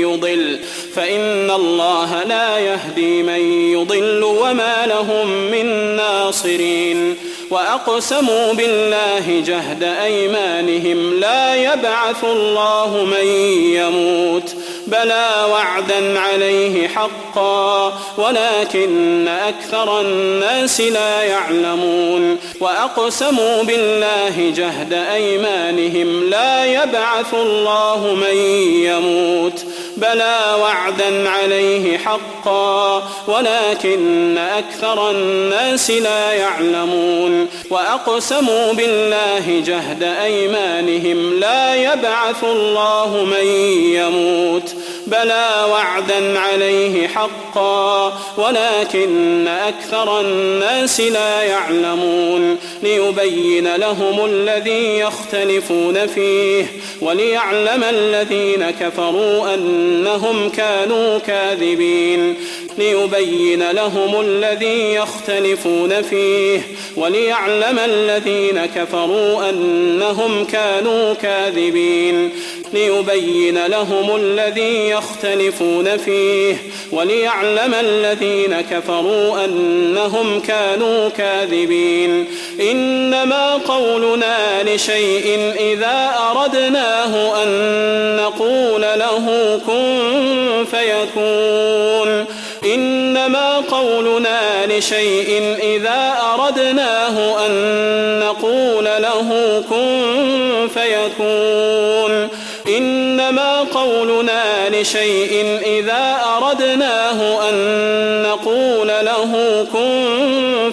من يضل وما لهم من ناصرين وأقسموا بالله جهد أيمانهم لا يبعث الله من يموت بلى وعدا عليه حقا ولكن أكثر الناس لا يعلمون وأقسموا بالله جهد أيمانهم لا يبعث الله من يموت بلى وعدا عليه حقا ولكن أكثر الناس لا يعلمون وأقسموا بالله جهد أيمانهم لا يبعث الله من يموت بلى وعدا عليه حقا ولكن أكثر الناس لا يعلمون ليبين لهم الذي يختلفون فيه وليعلم الذين كفروا أنهم كانوا كاذبين ليبين لهم الذي يختلفون فيه وليعلم الذين كفروا أنهم كانوا كاذبين ليبين لهم الذي يختلفون فيه وليعلم الذين كفروا أنهم كانوا كاذبين إنما قولنا لشيء إذا أردناه أن نقول له كن فيكون إنما قولنا لشيء إذا أردناه أن نقول له كن فيكون إنما قولنا لشيء إذا أردناه أن نقول له كن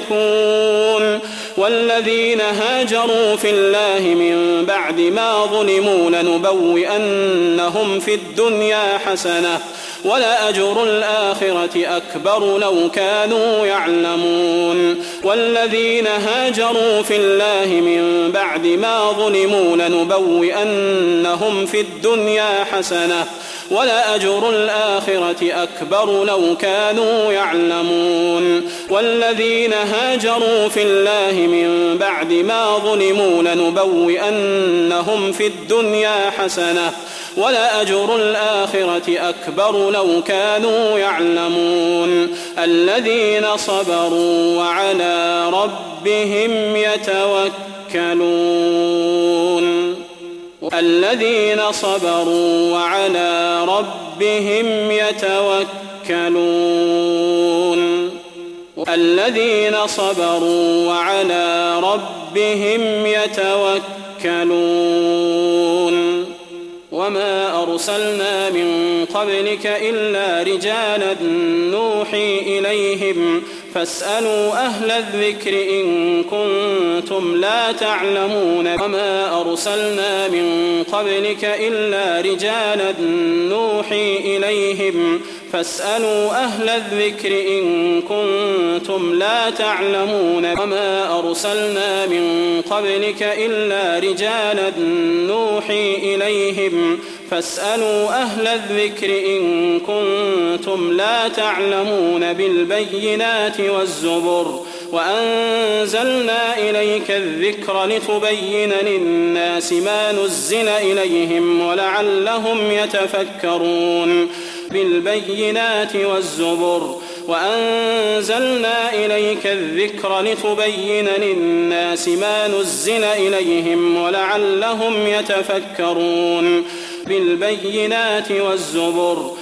فيكون والذين هاجروا في الله من بعد ما ظلموا لنبوئنهم في الدنيا حسنة ولأجر الآخرة أكبر لو كانوا يعلمون والذين هاجروا في الله من بعد ما ظلموا لنبوئنهم في الدنيا حسنة ولأجر الآخرة أكبر لو كانوا يعلمون والذين هاجروا في الله من بعد ما ظلموا لنبوئنهم في الدنيا حسنة ولأجر الآخرة أكبر لو كانوا يعلمون الذين صبروا وعلى ربهم يتوكلون الذين صبروا وعلى ربهم يتوكلون الذين صبروا وعلى ربهم يتوكلون وما أرسلنا من قبلك إلا رجالا نوحي إليهم فاسألوا أهل الذكر إن كنتم لا تعلمون وما أرسلنا من قبلك إلا رجالا نوحي إليهم فاسألوا أهل الذكر إن كنتم لا تعلمون وما أرسلنا من قبلك إلا رجالا نوحي إليهم فاسألوا أهل الذكر إن كنتم لا تعلمون بالبينات والزبر وأنزلنا إليك الذكر لتبين للناس ما نزل إليهم ولعلهم يتفكرون بالبينات والزبر وأنزلنا إليك الذكر لتبين للناس ما نزل إليهم ولعلهم يتفكرون بالبينات والزبر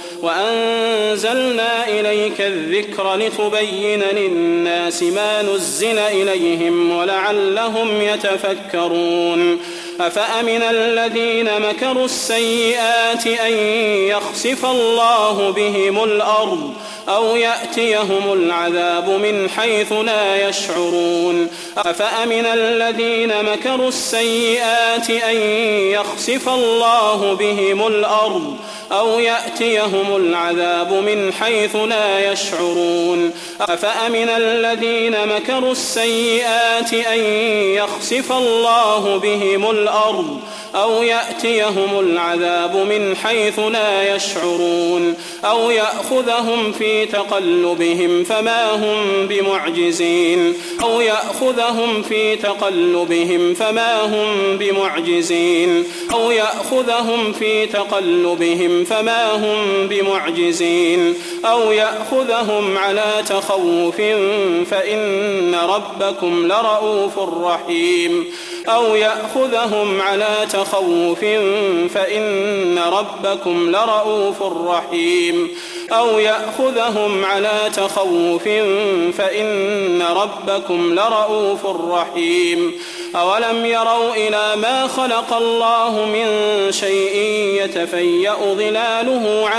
وأنزلنا إليك الذكر لتبين للناس ما نزل إليهم ولعلهم يتفكرون أفأمن الذين مكروا السيئات أن يخسف الله بهم الأرض أو يأتيهم العذاب من حيث لا يشعرون أفأمن الذين مكروا السيئات أن يخسف الله بهم الأرض أو يأتيهم العذاب من حيث لا يشعرون أفأمن الذين مكروا السيئات أن يخسف الله بهم الأرض أو يأتيهم العذاب من حيث لا يشعرون أو يأخذهم في تقلبهم فما هم بمعجزين أو يأخذهم في تقلبهم فما هم بمعجزين أو يأخذهم في تقلبهم فما هم بمعجزين أو يأخذهم على تخوف فإن ربكم لرؤوف رحيم أو يأخذهم على تخوف فإن ربكم لرؤوف رحيم أو يأخذهم على تخوف فإن ربكم لرؤوف رحيم أولم يروا إلى ما خلق الله من شيء يتفيأ ظلاله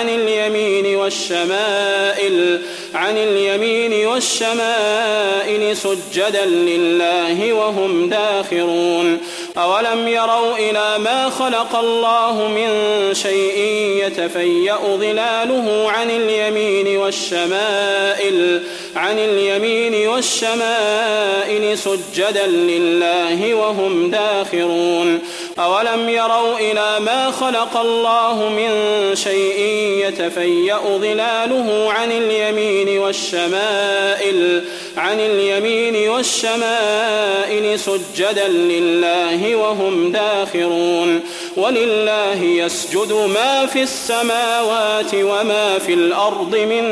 عن اليمين والشمائل سجدا لله وهم داخرون أولم يروا إلى ما خلق الله من شيء يتفيأ ظلاله عن اليمين والشمائل سجدا لله وهم داخرون أولم يروا إلى ما خلق الله من شيء يتفيأ ظلاله عن اليمين والشمائل سجدا لله وهم داخرون ولله يسجد ما في السماوات وما في الأرض من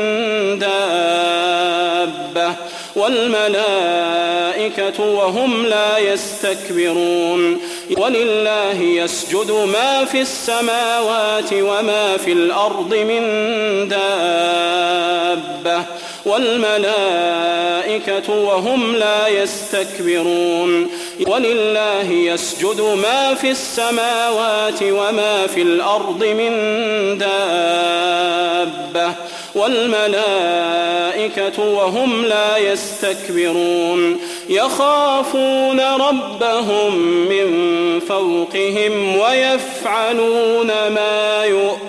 دابة والملائكة وهم لا يستكبرون ولله يسجد ما في السماوات وما في الأرض من دابة والملائكة وهم لا يستكبرون ولله يسجد ما في السماوات وما في الأرض من دابة والملائكة وهم لا يستكبرون يخافون ربهم من فوقهم ويفعلون ما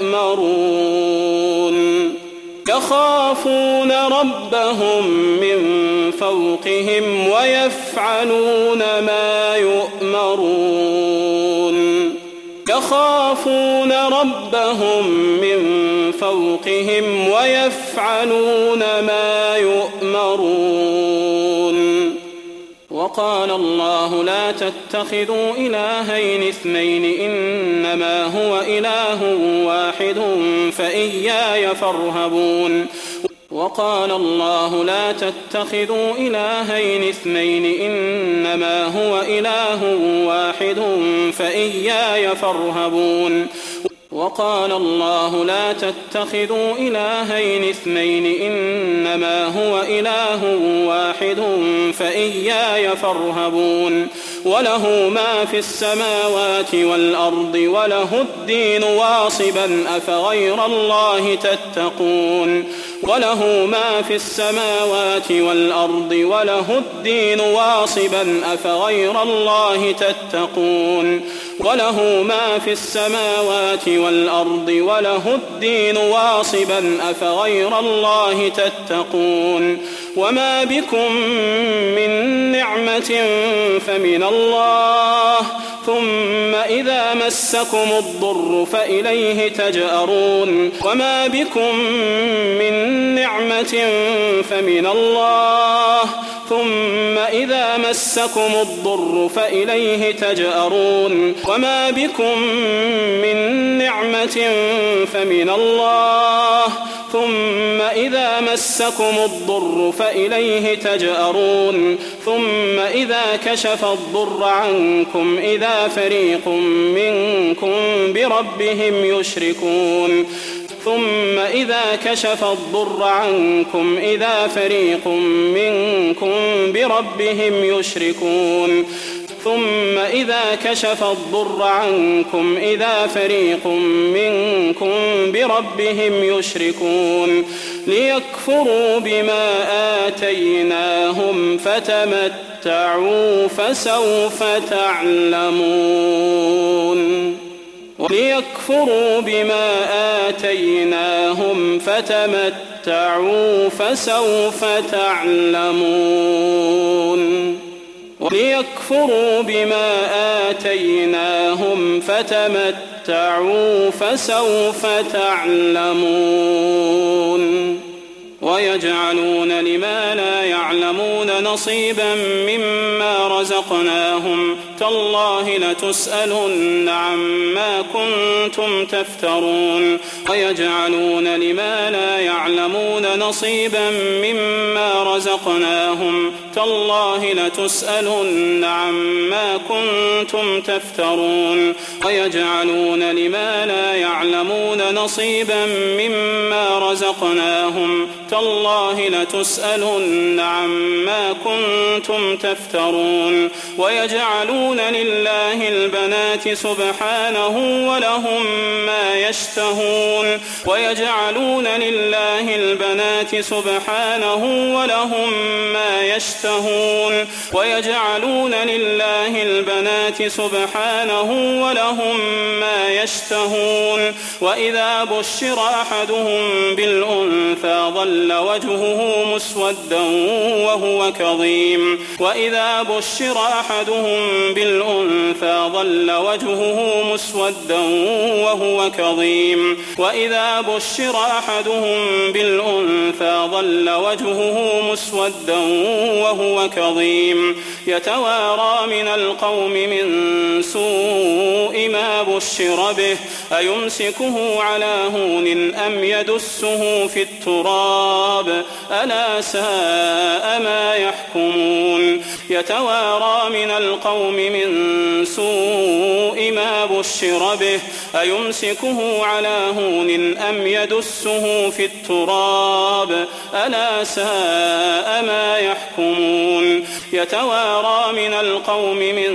يؤمرون يخافون ربهم من فوقهم ويفعلون ما يؤمرون يخافون ربهم من فوقهم ويفعلون ما يؤمرون وقال الله لا تتخذوا إلهين اثنين إنما هو إله واحد فإياي فارهبون وقال الله لا تتخذوا إلهين اثنين إنما هو إله واحد فإياي فارهبون وقال الله لا تتخذوا إلهين اثنين إنما هو إله واحد فإياي فارهبون وله ما في السماوات والأرض وله الدين واصبا أفغير الله تتقون وله ما في السماوات والأرض وله الدين واصبا أفغير الله تتقون وله ما في السماوات والأرض وله الدين واصبا أفغير الله تتقون وما بكم من نعمة فمن الله ثم إذا مسكم الضر فإليه تجأرون وما بكم من نعمة فمن الله ثم إذا مسكم الضر فإليه تجأرون وما بكم من نعمة فمن الله ثم إذا مسكم الضر فإليه تجأرون ثم إذا كشف الضر عنكم إذا فريق منكم بربهم يشركون ثم إذا كشف الضر عنكم إذا فريق منكم بربهم يشركون ثم إذا كشف الضر عنكم إذا فريق منكم بربهم يشركون ليكفروا بما آتيناهم فتمتعوا فسوف تعلمون ليكفروا بما آتيناهم فتمتعوا فسوف تعلمون ليكفروا بما آتيناهم فتمتعوا فسوف تعلمون ويجعلون لما لا يعلمون نصيبا مما رزقناهم تالله لتسألن عما كنتم تفترون ويجعلون لما لا يعلمون نصيبا مما رزقناهم تالله لتسألن عما كنتم تفترون ويجعلون لما لا يعلمون نصيبا مما رزقناهم تالله لتسألن عما كنتم تفترون ويجعلون لله البنات سبحانه ولهم ما يشتهون ويجعلون لله البنات سبحانه ولهم ما يشتهون ويجعلون لله البنات سبحانه ولهم ما يشتهون وإذا بشر أحدهم بالأنثى ظل وجهه مسودا وهو كظيم وإذا بشر أحدهم بالأنثى ظل وجهه مسودا وهو كظيم وإذا بشر أحدهم بالأنثى ظل وجهه مسودا وهو كظيم يتوارى من القوم من سوء ما بشر به أيمسكه على هون أم يدسه في التراب ألا ساء ما يحكمون يتوارى من القوم من سوء ما بشر به أيمسكه على هون أم يدسه في التراب ألا ساء ما يحكمون يتوارى من القوم من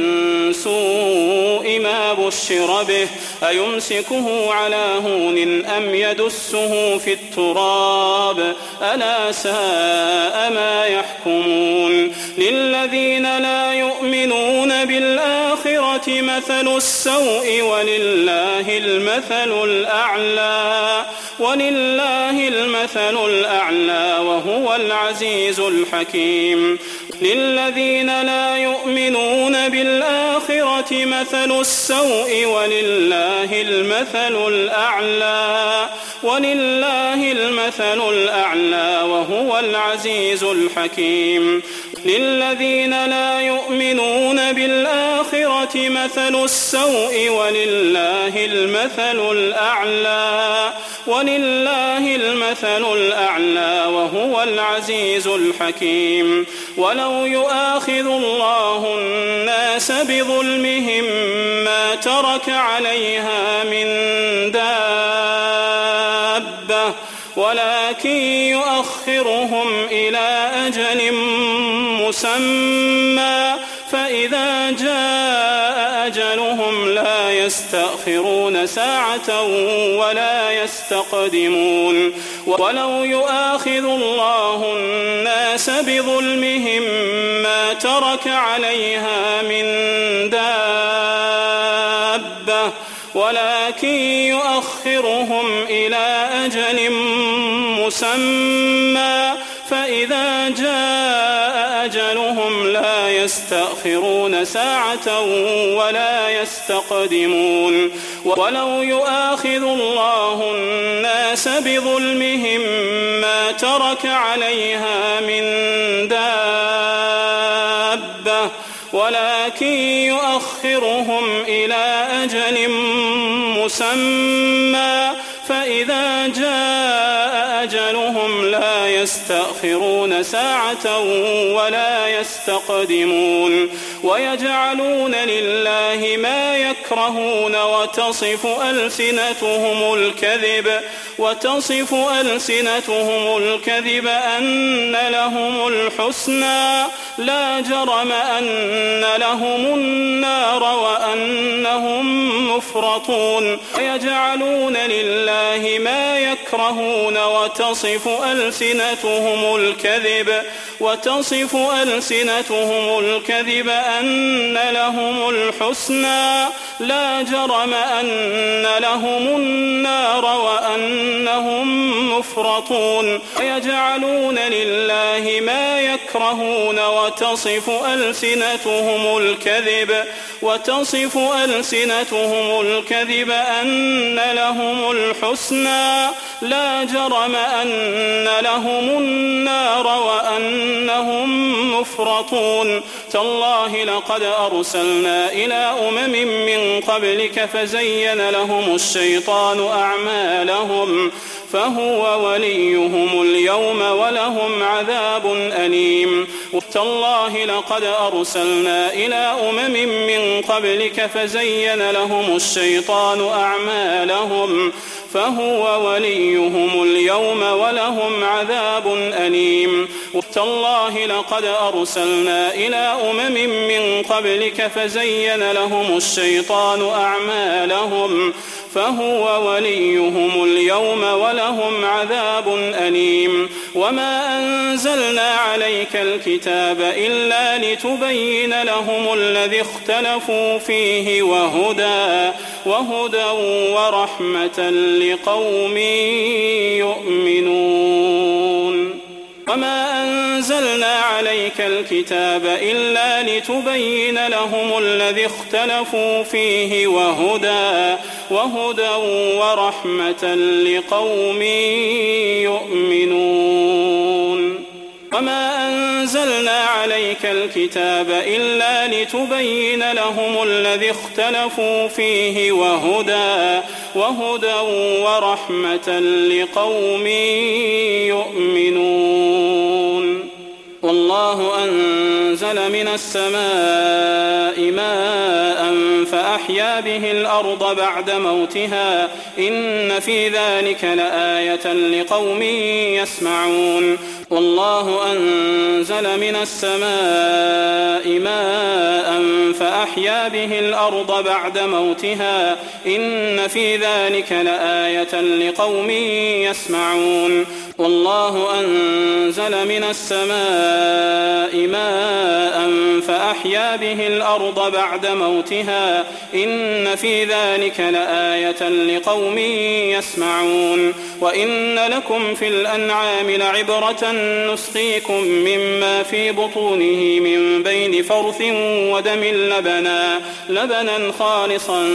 سوء ما بشر به أيمسكه على هون أم يدسه في التراب ألا ساء ما يحكمون للذين لا يؤمنون بالآخرة مثل السوء ولله المثل الأعلى وهو العزيز الحكيم للذين لا يؤمنون بالآخرة مثل السوء ولله المثل الأعلى وهو العزيز الحكيم للذين لا يؤمنون بالآخرة مثل السوء ولله المثل الأعلى وهو العزيز الحكيم ولو يؤاخذ الله الناس بظلمهم ما ترك عليها من دابة ولكن يؤخرهم إلى أجل مسمى فإذا جاء أجلهم لا يستأخرون ساعة ولا يستقدمون ولو يؤاخذ الله الناس بظلمهم ما ترك عليها من دابة ولكن يؤخرهم إلى أجل مسمى فإذا جاء أجلهم لا يستأخرون ساعة ولا يستقدمون ولو يؤاخذ الله الناس بظلمهم ما ترك عليها من دابة ولكن يؤخرهم إلى أجل مسمى فإذا جاء أجلهم لا يستأخرون ساعة ولا يستقدمون ويجعلون لله ما يكرهون وتصف ألسنتهم الكذب أن لهم الحسنى لا جرم أن لهم النار وأنهم مفرطون ويجعلون لله ما يكرهون وتصف ألسنتهم الكذب أن لهم الحسنى لا جرم أن لهم النار وأنهم مفرطون ويجعلون لله ما يكرهون وتصف ألسنتهم الكذب أن لهم الحسنى لا جرم أن لهم النار وأنهم مفرطون تالله لقد أرسلنا إلى أمم من قبلك فزين لهم الشيطان أعمالهم فهو وليهم اليوم ولهم عذاب أليم تالله لقد أرسلنا إلى أمم من قبلك فزين لهم الشيطان أعمالهم فهو وليهم اليوم ولهم عذاب أليم تالله لقد أرسلنا إلى أمم من قبلك فزين لهم الشيطان أعمالهم فهو وليهم اليوم ولهم عذاب أليم وما أنزلنا عليك الكتاب إلا لتبين لهم الذي اختلفوا فيه وهدى ورحمة لقوم يؤمنون وما أنزلنا عليك الكتاب إلا لتبين لهم الذي اختلفوا فيه وهدى ورحمة لقوم يؤمنون وما أنزلنا عليك الكتاب إلا لتبين لهم الذي اختلفوا فيه وهدى ورحمة لقوم يؤمنون والله أنزل من السماء ماء فأحيا به الأرض بعد موتها إن في ذلك لآية لقوم يسمعون والله أنزل من السماء ماء فأحيا به الأرض بعد موتها إن في ذلك لآية لقوم يسمعون والله أنزل من السماء ماء فأحيا به الأرض بعد موتها إن في ذلك لآية لقوم يسمعون وإن لكم في الأنعام لعبرة نسقيكم مما في بطونه من بين فرث ودم لبنا خالصا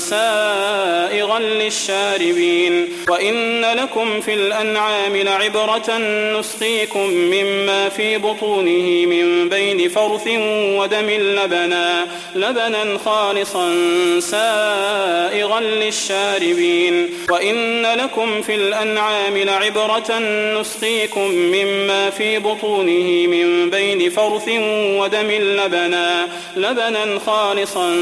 سائغا للشاربين وإن لكم في الأنعام لعبرة نسقيكم مما في بطونه من بين فرث ودم لبنا خالصا سائغا للشاربين وإن لكم في الأنعام لعبرة نسقيكم مما في بطونه من بين فرث ودم لبنا خالصا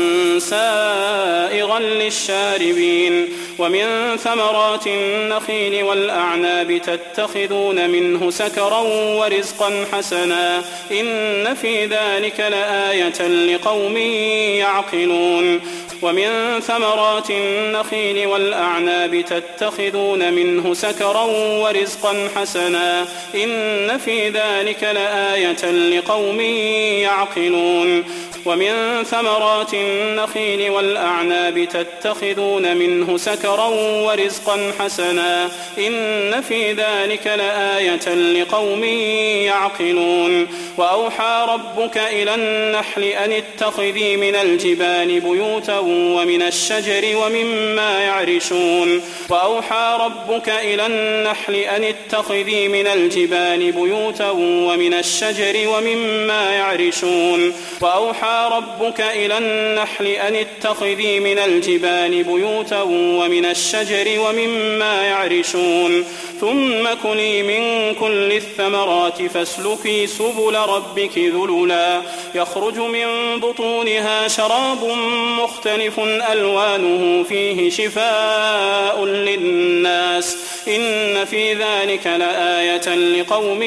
سائغا للشاربين ومن ثمرات النخيل والأعناب تتخذون منه سكرا ورزقا حسنا إن في ذلك لآية لقوم يعقلون ومن ثمرات النخيل والأعناب تتخذون منه سكرا ورزقا حسنا إن في ذلك لآية لقوم يعقلون ومن ثمرات النخيل والأعناب تتخذون منه سكرا ورزقا حسنا إن في ذلك لآية لقوم يعقلون وأوحى ربك إلى النحل أن اتخذي من الجبال بيوتا ومن الشجر ومما يعرشون وأوحى ربك إلى النحل أن اتخذي من الجبال بيوتا ومن الشجر ومما يعرشون وأوحى ربك إلى النحل أن اتخذي من الجبال بيوتا ومن الشجر ومما يعرشون ثم كلي من كل الثمرات فاسلكي سبل ربك ذللا يخرج من بطونها شراب مختلف ألوانه فيه شفاء للناس إن في ذلك لآية لقوم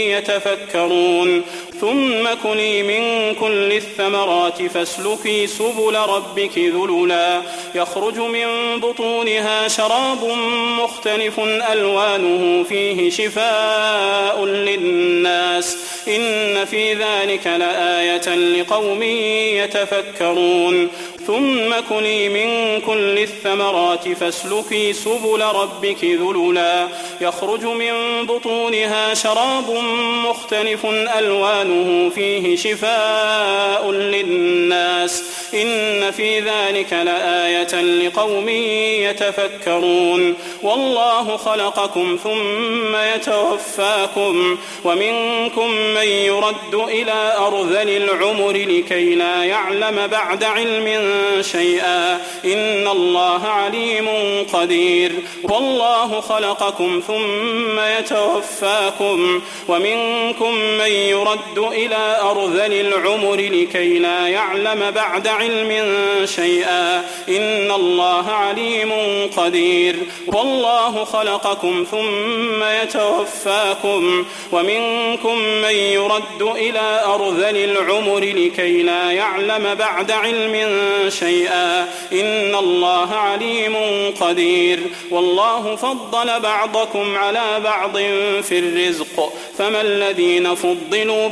يتفكرون ثم كلي من كل الثمرات فاسلكي سبل ربك ذللا يخرج من بطونها شراب مختلف ألوانه فيه شفاء للناس إن في ذلك لآية لقوم يتفكرون ثم كلي من كل الثمرات فاسلكي سبل ربك ذللا يخرج من بطونها شراب مختلف ألوانه فيه شفاء للناس إن في ذلك لآية لقوم يتفكرون والله خلقكم ثم يتوفاكم ومنكم من يرد إلى أرذل العمر لكي لا يعلم بعد علم شيئا إن الله عليم قدير والله خلقكم ثم يتوفاكم ومنكم من يرد إلى أرذل العمر لكي لا يعلم بعد علم شيئا إن الله عليم قدير والله خلقكم ثم يتوفاكم ومنكم من يرد إلى أرذل العمر لكي لا يعلم بعد علم شيئا إن الله عليم قدير والله فضل بعضكم على بعض في الرزق فما الذين فضلوا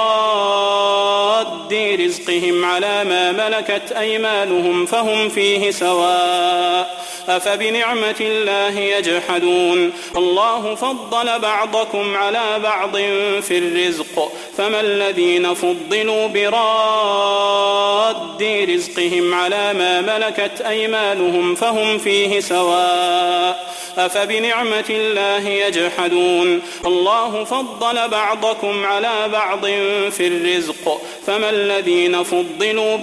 براد رزقهم على ما ملكت أيمانهم فهم فيه سواء أفبنعمة الله يجحدون الله فضل بعضكم على بعض في الرزق فما الذين فضلوا براد رزقهم على ما ملكت أيمانهم فهم فيه سواء أفبنعمة الله يجحدون الله فضل بعضكم على بعض في الرزق فما الذين فضلوا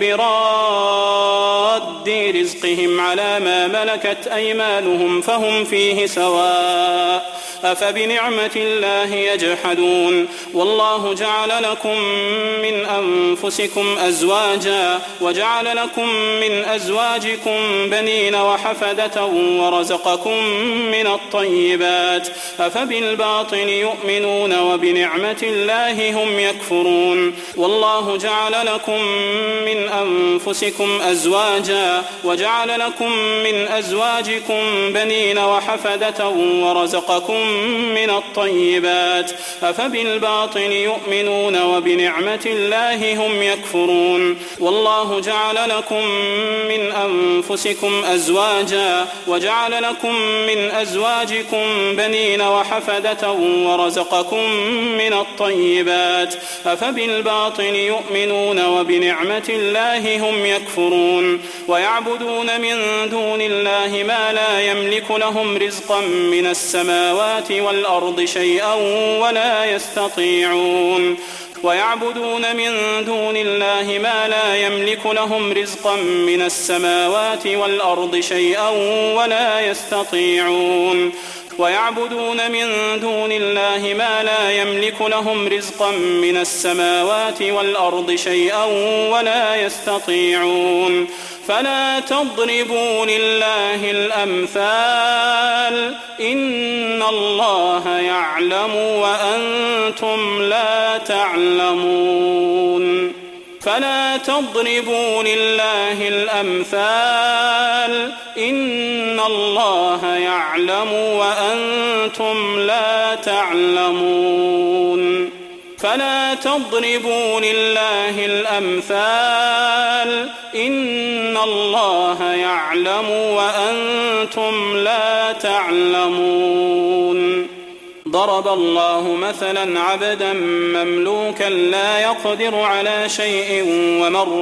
براد رزقهم على ما ملكت أيمانهم فهم فيه سواء أفبنعمة الله يجحدون والله جعل لكم من أنفسكم أزواجا وجعل لكم من أزواجكم بنين وحفدة ورزقكم من الطيبات أفبالباطل يؤمنون وبنعمة الله هم يكفرون والله جعل لكم من أنفسكم أزواجا وجعل لكم من أزواجكم بنين وحفدة ورزقكم من الطيبات أفبالباطل يؤمنون وبنعمة الله هم يكفرون والله جعل لكم من أنفسكم أزواجا وجعل لكم من أزواجكم بنين وحفدة ورزقكم من الطيبات أفبالباطل يؤمنون وبنعمة الله هم يكفرون ويعبدون من دون الله ما لا يملك لهم رزقا من السماوات والأرض شيئا ولا يستطيعون ويعبدون من دون الله ما لا يملك لهم رزقا من السماوات والأرض شيئا ولا يستطيعون ويعبدون من دون الله ما لا يملك لهم رزقا من السماوات والأرض شيئا ولا يستطيعون فلا تضربوا لله الأمثال إن الله يعلم وأنتم لا تعلمون فلا تضربوا لله الأمثال إن الله يعلم وأنتم لا تعلمون فلا تضربوا لله الأمثال إن الله يعلم وأنتم لا تعلمون ضرب الله مثلا عبدا مملوكا لا يقدر على شيء ومن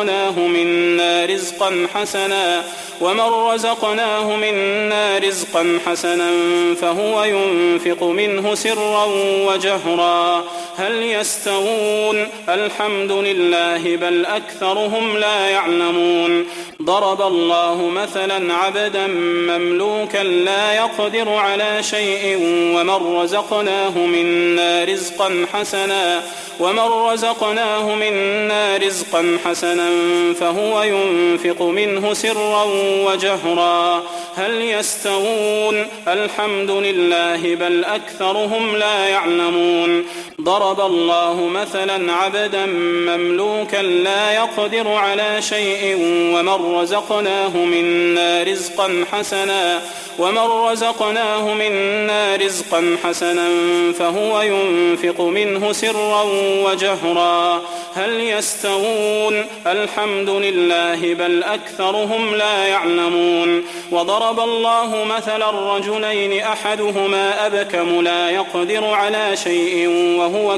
رزقناه منا رزقا حسنا فهو ينفق منه سرا وجهرا هل يستوون الحمد لله بل أكثرهم لا يعلمون ضرب الله مثلا عبدا مملوكا لا يقدر على شيء ومن رزقناه منا رزقا حسنا فهو ينفق منه سرا وجهرا هل يستوون الحمد لله بل أكثرهم لا يعلمون ضرب الله مثلا عبدا مملوكا لا يقدر على شيء ومن رزقناه منا رزقا حسنا فهو ينفق منه سرا وجهرا هل يستوون الحمد لله بل أكثرهم لا يعلمون وضرب الله مثلا رجلين أحدهما أبكم لا يقدر على شيء وهو وهو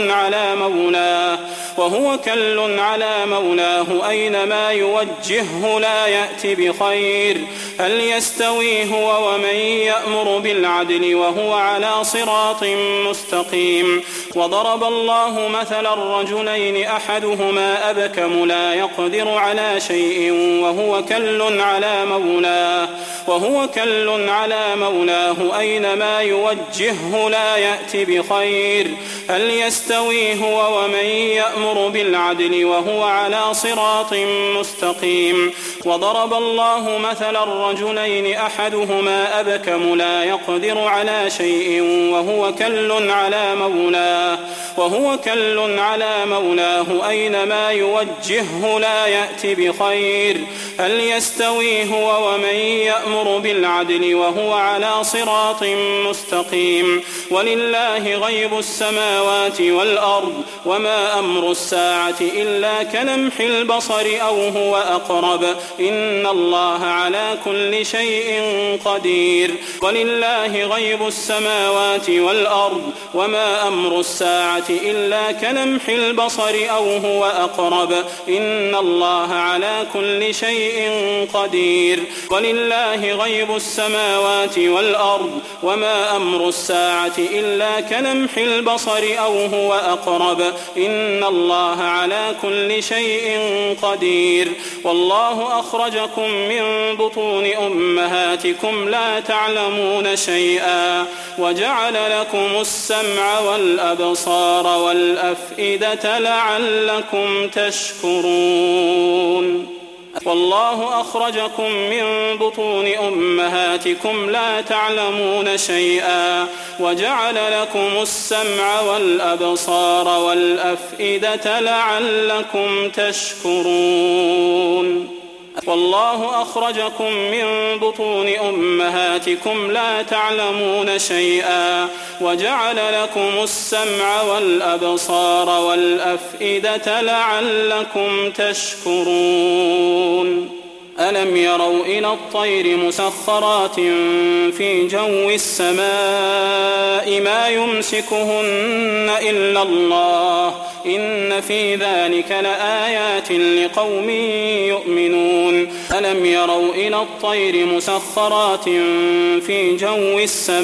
كل على مولاه أينما يوجهه لا يأتي بخير هل يستوي هو ومن يأمر بالعدل وهو على صراط مستقيم وضرب الله مثلا الرجلين أحدهما أبكم لا يقدر على شيء وهو كل على مولاه أينما يوجهه لا يأتي بخير هل يستوي هو ومن يأمر بالعدل وهو على صراط مستقيم وضرب الله مثلا الرجلين أحدهما أبكم لا يقدر على شيء وهو كل على مولاه أينما يوجهه لا يأتي بخير هل يستوي هو ومن يأمر بالعدل وهو على صراط مستقيم ولله غيب السماوات والأرض وما أمر الساعة إلا كلمح البصر أو هو أقرب إن الله على كل شيء قدير ولله غيب السماوات والأرض وما أمر الساعة إلا كلمح البصر أو هو أقرب إن الله على كل شيء قدير ولله غيب السماوات والأرض وما أمر الساعة إلا كلمح البصر أو هو أقرب إن الله على كل شيء قدير والله أخرجكم من بطون أمهاتكم لا تعلمون شيئا وجعل لكم السمع والأبصار والأفئدة لعلكم تشكرون والله أخرجكم من بطون أمهاتكم لا تعلمون شيئا وجعل لكم السمع والأبصار والأفئدة لعلكم تشكرون والله أخرجكم من بطون أمهاتكم لا تعلمون شيئا وجعل لكم السمع والأبصار والأفئدة لعلكم تشكرون ألم يروا إلى الطير مسخرات في جو السماء ما يمسكهن إلا الله إن في ذلك لآيات لقوم يؤمنون ألم يروا إلى الطير مسخرات في جو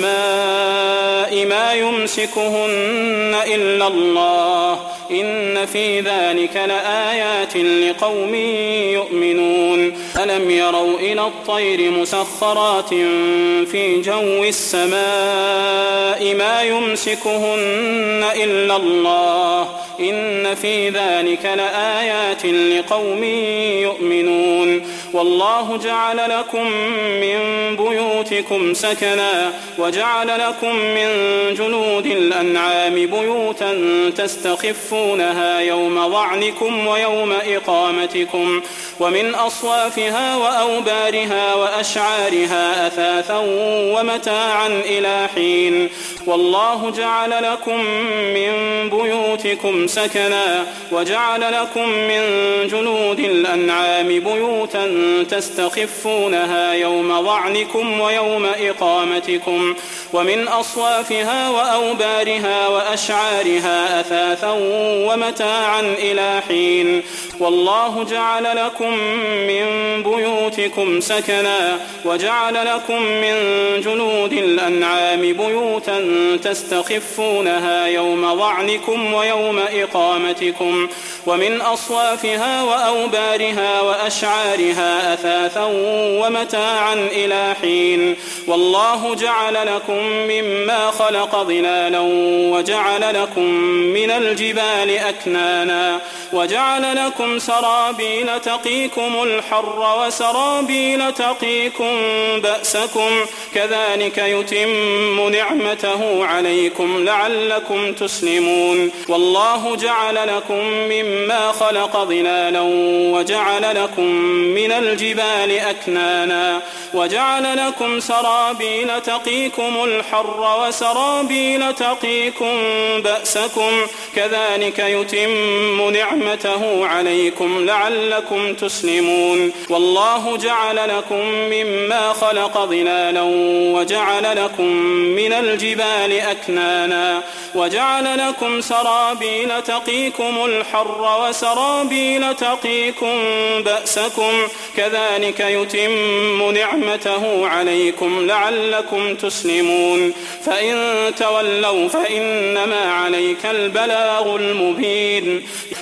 السماء ما يمسكهن إلا الله إن في ذلك لآيات لقوم يؤمنون ألم يروا إلى الطير مسخرات في جو السماء ما يمسكهن إلا الله إن في ذلك لآيات لقوم يؤمنون والله جعل لكم من بيوتكم سكنا وجعل لكم من جلود الأنعام بيوتا تستخفونها يوم ظعنكم ويوم إقامتكم ومن أصوافها وأوبارها وأشعارها أثاثا ومتاعا إلى حين والله جعل لكم من بيوتكم سكنا وجعل لكم من جلود الأنعام بيوتا تستخفونها يوم ظعنكم ويوم إقامتكم ومن أصوافها وأوبارها وأشعارها أثاثا ومتاعا إلى حين والله جعل لكم من بيوتكم سكنا وجعل لكم من جلود الأنعام بيوتا تستخفونها يوم ظعنكم ويوم إقامتكم ومن أصوافها وأوبارها وأشعارها أثاثا ومتاعا إلى حين والله جعل لكم مما خلق ظلالا وجعل لكم من الجبال أكنانا وجعل لكم سرابيل تقيكم الحر وسرابيل تقيكم بأسكم كذلك يتم نعمته عليكم لعلكم تسلمون والله جعل لكم مما خلق ظلالا وجعل لكم من الجبال أكنانا وجعل لكم سرابيل تقيكم الحر وسرابيل تقيكم بأسكم كذلك يتم نعمته عليكم لعلكم تسلمون والله جعل لكم مما خلق ظلالا وجعل لكم من الجبال أكنانا وجعل لكم سرابيل تقيكم الحر وسرابيل تقيكم بأسكم كذلك يتم نعمته عليكم لعلكم تسلمون فإن تولوا فإنما عليك البلاغ المبين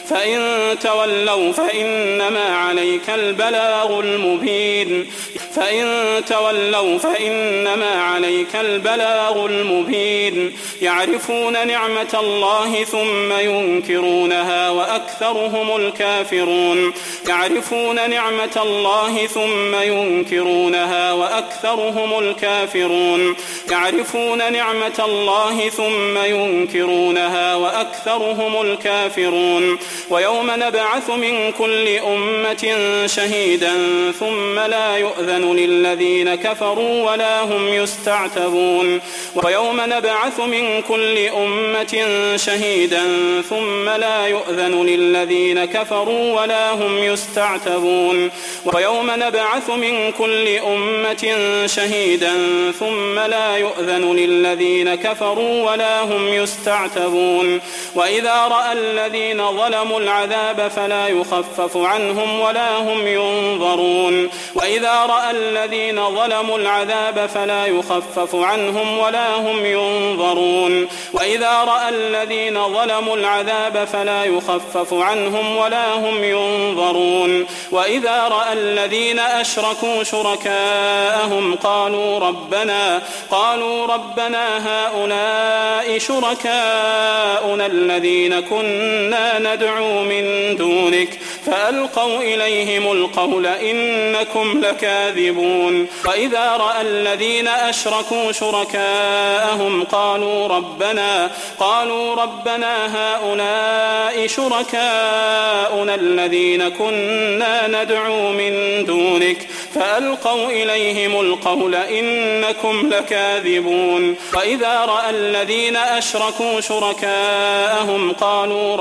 يعرفون نعمة الله ثم ينكرونها وأكثرهم الكافرون ويوم نبعث من كل أمة شهيدا ثم لا يؤذن للذين كفروا ولا هم يستعتبون وإذا رأى الذين ظلموا العذاب فلا يخفف عنهم ولا هم ينظرون وإذا رأى الذين أشركوا شركاءهم قالوا ربنا هؤلاء شركاؤنا الذين كنا ندعو من دونك فألقوا إليهم القول إنكم لكاذبون وإذا رأى الذين أشركوا شركاءهم قالوا ربنا هؤلاء شركاؤنا الذين كنا ندعو من دونك فألقوا إليهم القول إنكم لكاذبون وإذا رأى الذين أشركوا شركاءهم قالوا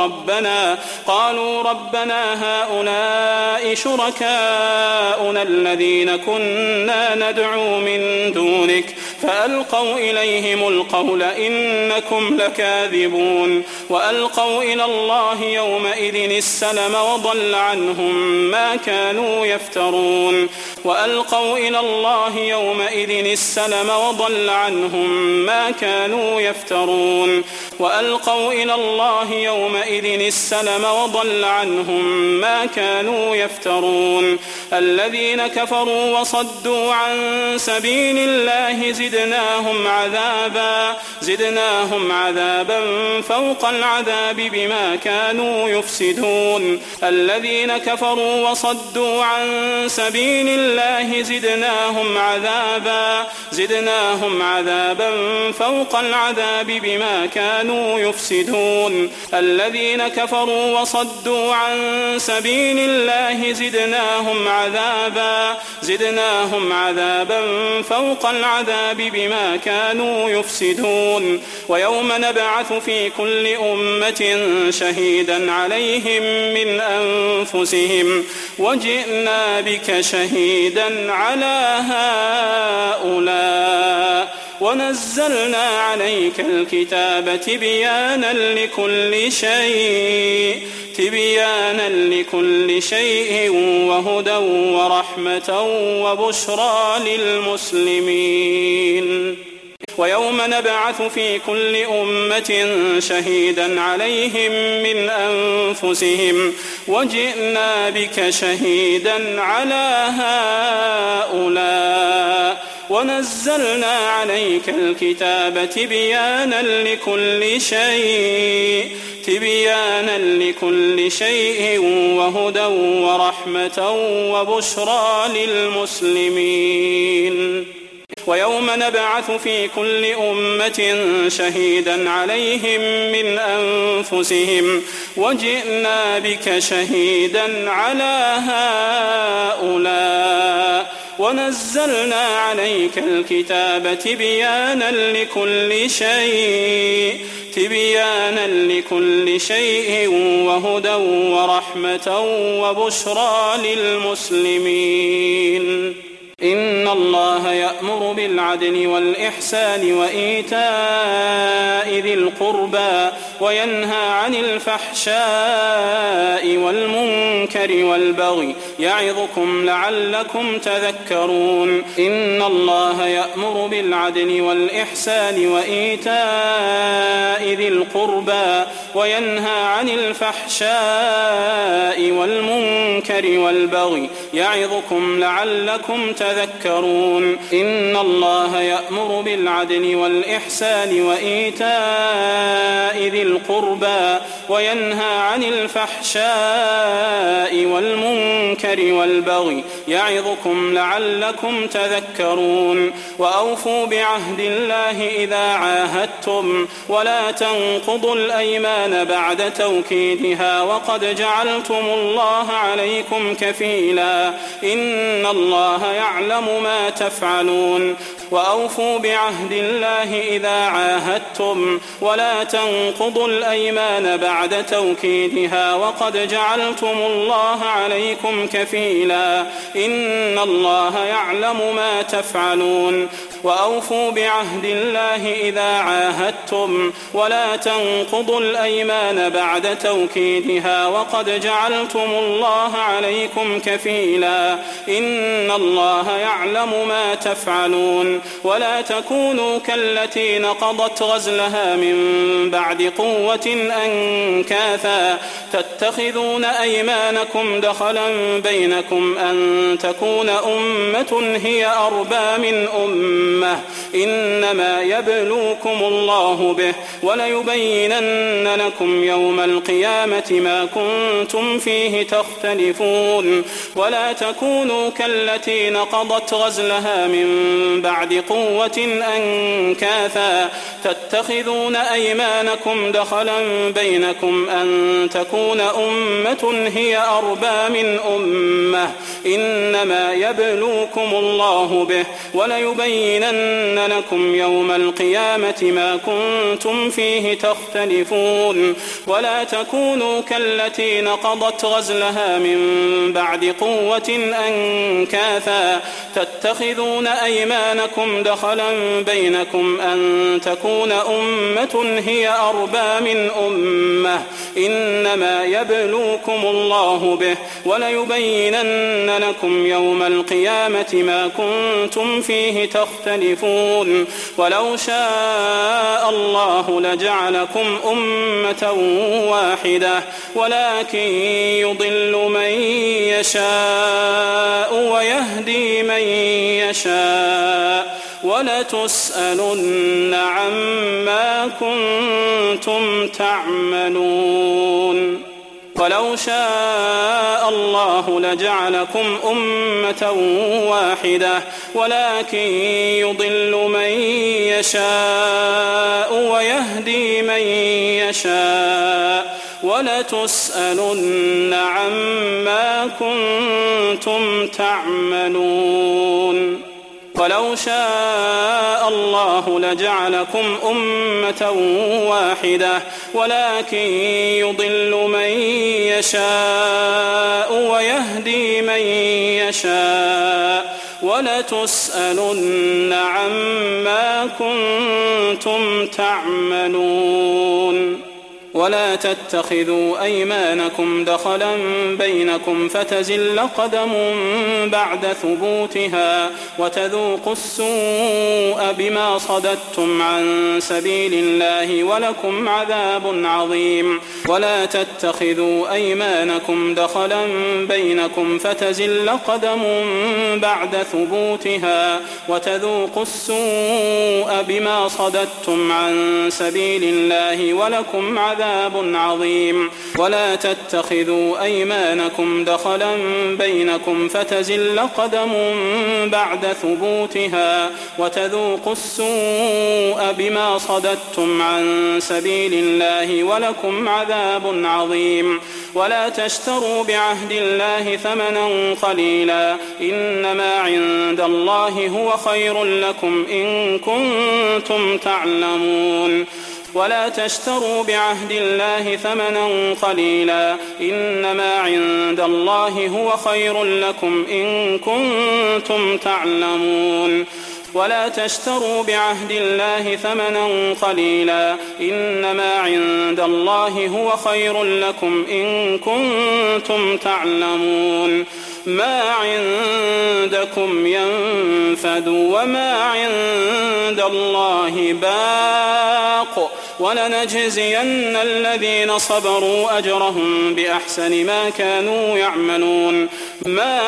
ربنا هؤلاء شركاؤنا الذين كنا ندعو من دونك فألقوا إليهم القول إنكم لكاذبون وألقوا إلى الله يومئذ السلم وضل عنهم ما كانوا يفترون الذين كفروا وصدوا عن سبيل الله زدناهم عذابا فوق العذاب بما كانوا يفسدون الذين كفروا وصدوا عن سبيل الله زدناهم عذابا فوق العذاب بما كانوا يفسدون الذين كفروا وصدوا عن سبيل الله زدناهم عذابا فوق العذاب بما كانوا يفسدون ويوم نبعث في كل أمة شهيدا عليهم من أنفسهم وجئنا بك شهيدا على هؤلاء ونزلنا عليك الكتاب تبيانا لكل شيء وهدى ورحمة وبشرى للمسلمين ويوم نبعث في كل أمة شهيدا عليهم من أنفسهم وجئنا بك شهيدا على هؤلاء ونزلنا عليك الكتاب تبيانا لكل شيء وهدى ورحمة وبشرى للمسلمين ويوم نبعث في كل أمة شهيدا عليهم من أنفسهم وجئنا بك شهيدا على هؤلاء ونزلنا عليك الكتاب تبيانا لكل شيء وهدى ورحمة وبشرى للمسلمين إن الله يأمر بالعدل والإحسان وإيتاء ذي القربى وينهى عن الفحشاء والمنكر والبغي يعظكم لعلكم تذكرون إن الله يأمر بالعدل والإحسان وإيتاء ذي القربى وينهى عن الفحشاء والمنكر والبغي يعظكم لعلكم تذكرون إن الله يأمر بالعدل والإحسان وإيتاء ذي القربى وينهى عن الفحشاء والمنكر والبغي يعظكم لعلكم تذكرون وأوفوا بعهد الله إذا عاهدتم ولا تنقضوا الأيمان بعد توكيدها وقد جعلتم الله عليكم كفيلا إن الله يعلم ما تفعلون وأوفوا بعهد الله إذا عاهدتم ولا تنقضوا الأيمان بعد توكيدها وقد جعلتم الله عليكم كفيلا إن الله يعلم ما تفعلون وأوفوا بعهد الله إذا عاهدتم ولا تنقضوا الأيمان بعد توكيدها وقد جعلتم الله عليكم كفيلا إن الله يعلم ما تفعلون ولا تكونوا كالتي نقضت غزلها من بعد قوة أنكاثا تتخذون أيمانكم دخلا بينكم أن تكون أمة هي أربى من أمة إنما يبلوكم الله به وليبينن لكم يوم القيامة ما كنتم فيه تختلفون ولا تكونوا كالتي نقضت غزلها من بعد قوة أنكاثا تتخذون أيمانكم دخلا بينكم أن تكون أمة هي أربى من أمة إنما يبلوكم الله به وليبينن لكم يوم القيامة ما كنتم فيه تختلفون ولا تكونوا كالتي نقضت غزلها من بعد قوة أنكاثا تتخذون أيمانكم دخلا بينكم أن تكون أمة هي أربى من أمة إنما يبلوكم الله به وليبينن لكم يوم القيامة ما كنتم فيه تختلفون ولو شاء الله لجعلكم أمة واحدة ولكن يضل من يشاء ويهدي من يشاء ولتسألن عما كنتم تعملون ولو شاء الله لجعلكم أمة واحدة ولكن يضل من يشاء ويهدي من يشاء ولتسألن عما كنتم تعملون ولو شاء الله لجعلكم أمة واحدة ولكن يضل من يشاء ويهدي من يشاء ولتسألن عما كنتم تعملون ولا تتخذوا أيمانكم دخلا بينكم فتزل قدم بعد ثبوتها وتذوقوا السوء بما صددتم عن سبيل الله ولكم عذاب عظيم ولا تتخذوا أيمانكم دخلا بينكم فتزل قدم بعد ثبوتها وتذوقوا السوء بما صددتم عن سبيل الله ولكم عذاب عظيم ولا تتخذوا أيمانكم دخلا بينكم فتزل قدم بعد ثبوتها وتذوقوا السوء بما صددتم عن سبيل الله ولكم عذاب عظيم ولا تشتروا بعهد الله ثمنا قليلا إنما عند الله هو خير لكم إن كنتم تعلمون ولا تشتروا بعهد الله ثمنا قليلا إنما عند الله هو خير لكم إن كنتم تعلمون ولا تشتروا بعهد الله ثمنا قليلا إنما عند الله هو خير لكم إن كنتم تعلمون ما عندكم ينفد وما عند الله باق ولنجزين الذين صبروا أجرهم بأحسن ما كانوا يعملون ما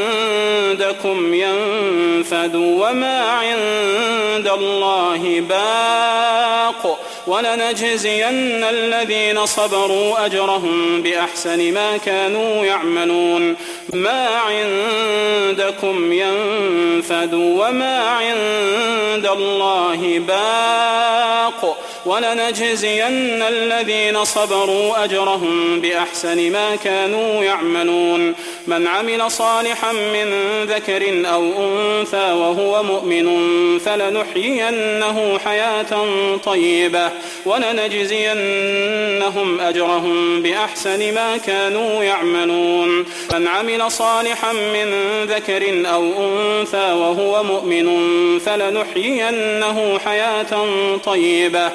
عندكم ينفد وما عند الله باق ولنجزين الذين صبروا أجرهم بأحسن ما كانوا يعملون ما عندكم ينفد وما عند الله باق ولنجزين الذين صبروا أجرهم بأحسن ما كانوا يعملون من عمل صالحا من ذكر أو أنثى وهو مؤمن فلنحيينه حياة طيبة ولنجزينهم أجرهم بأحسن ما كانوا يعملون من عمل صالحا من ذكر أو أنثى وهو مؤمن فلنحيينه حياة طيبة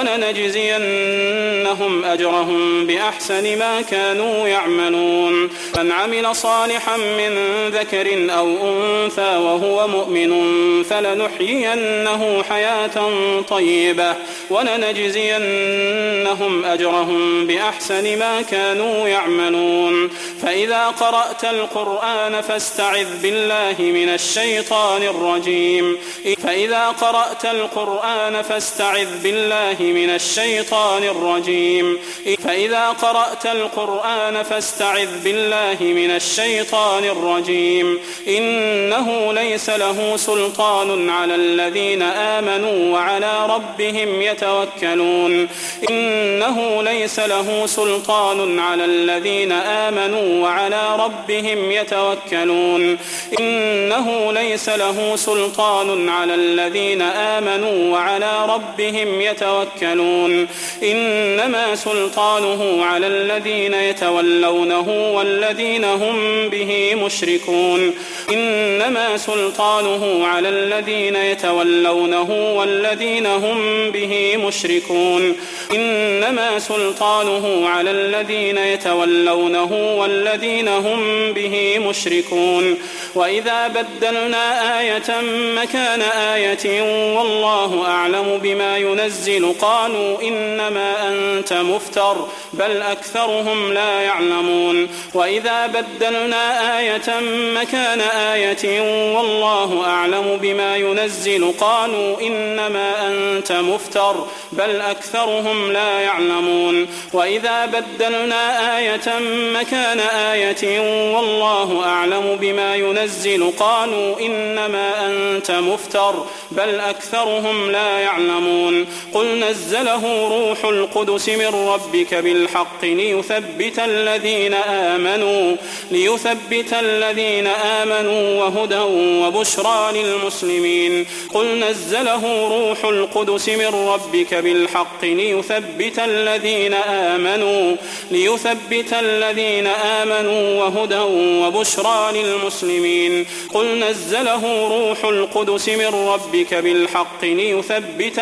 ولنجزينهم أجرهم بأحسن ما كانوا يعملون من عمل صالحا من ذكر أو أنثى وهو مؤمن فلنحيينه حياة طيبة ولنجزينهم أجرهم بأحسن ما كانوا يعملون فإذا قرأت القرآن فاستعذ بالله من الشيطان الرجيم فإذا قرأت القرآن فاستعذ بالله من الشيطان الرجيم فإذا قرأت القرآن فاستعذ بالله من الشيطان الرجيم إنه ليس له سلطان على الذين آمنوا وعلى ربهم يتوكلون إنه ليس له سلطان على الذين آمنوا وعلى ربهم يتوكلون إنه ليس له سلطان على الذين آمنوا وعلى ربهم يتوكلون إنما سلطانه على الذين يتولونه والذين هم به مشركون إنما سلطانه على الذين يتولونه والذين هم به مشركون إنما سلطانه على الذين يتولونه والذين هم به مشركون وإذا بدلنا آية مكان آية والله أعلم بما ينزل قالوا إنما أنت مفتر بل أكثرهم لا يعلمون وإذا بدلنا آية مكان آية والله أعلم بما ينزل قالوا إنما أنت مفتر بل أكثرهم لا يعلمون وإذا بدلنا آية مكان آية والله أعلم بما ينزل قالوا إنما أنت مفتر بل أكثرهم لا يعلمون قل نزله روح القدس من ربك بالحق ليثبت الذين آمنوا وهدى وبشرى للمسلمين قل نزله روح القدس من ربك بالحق ليثبت الذين آمنوا وهدى وبشرى للمسلمين قل نزله روح القدس من ربك بالحق ليثبت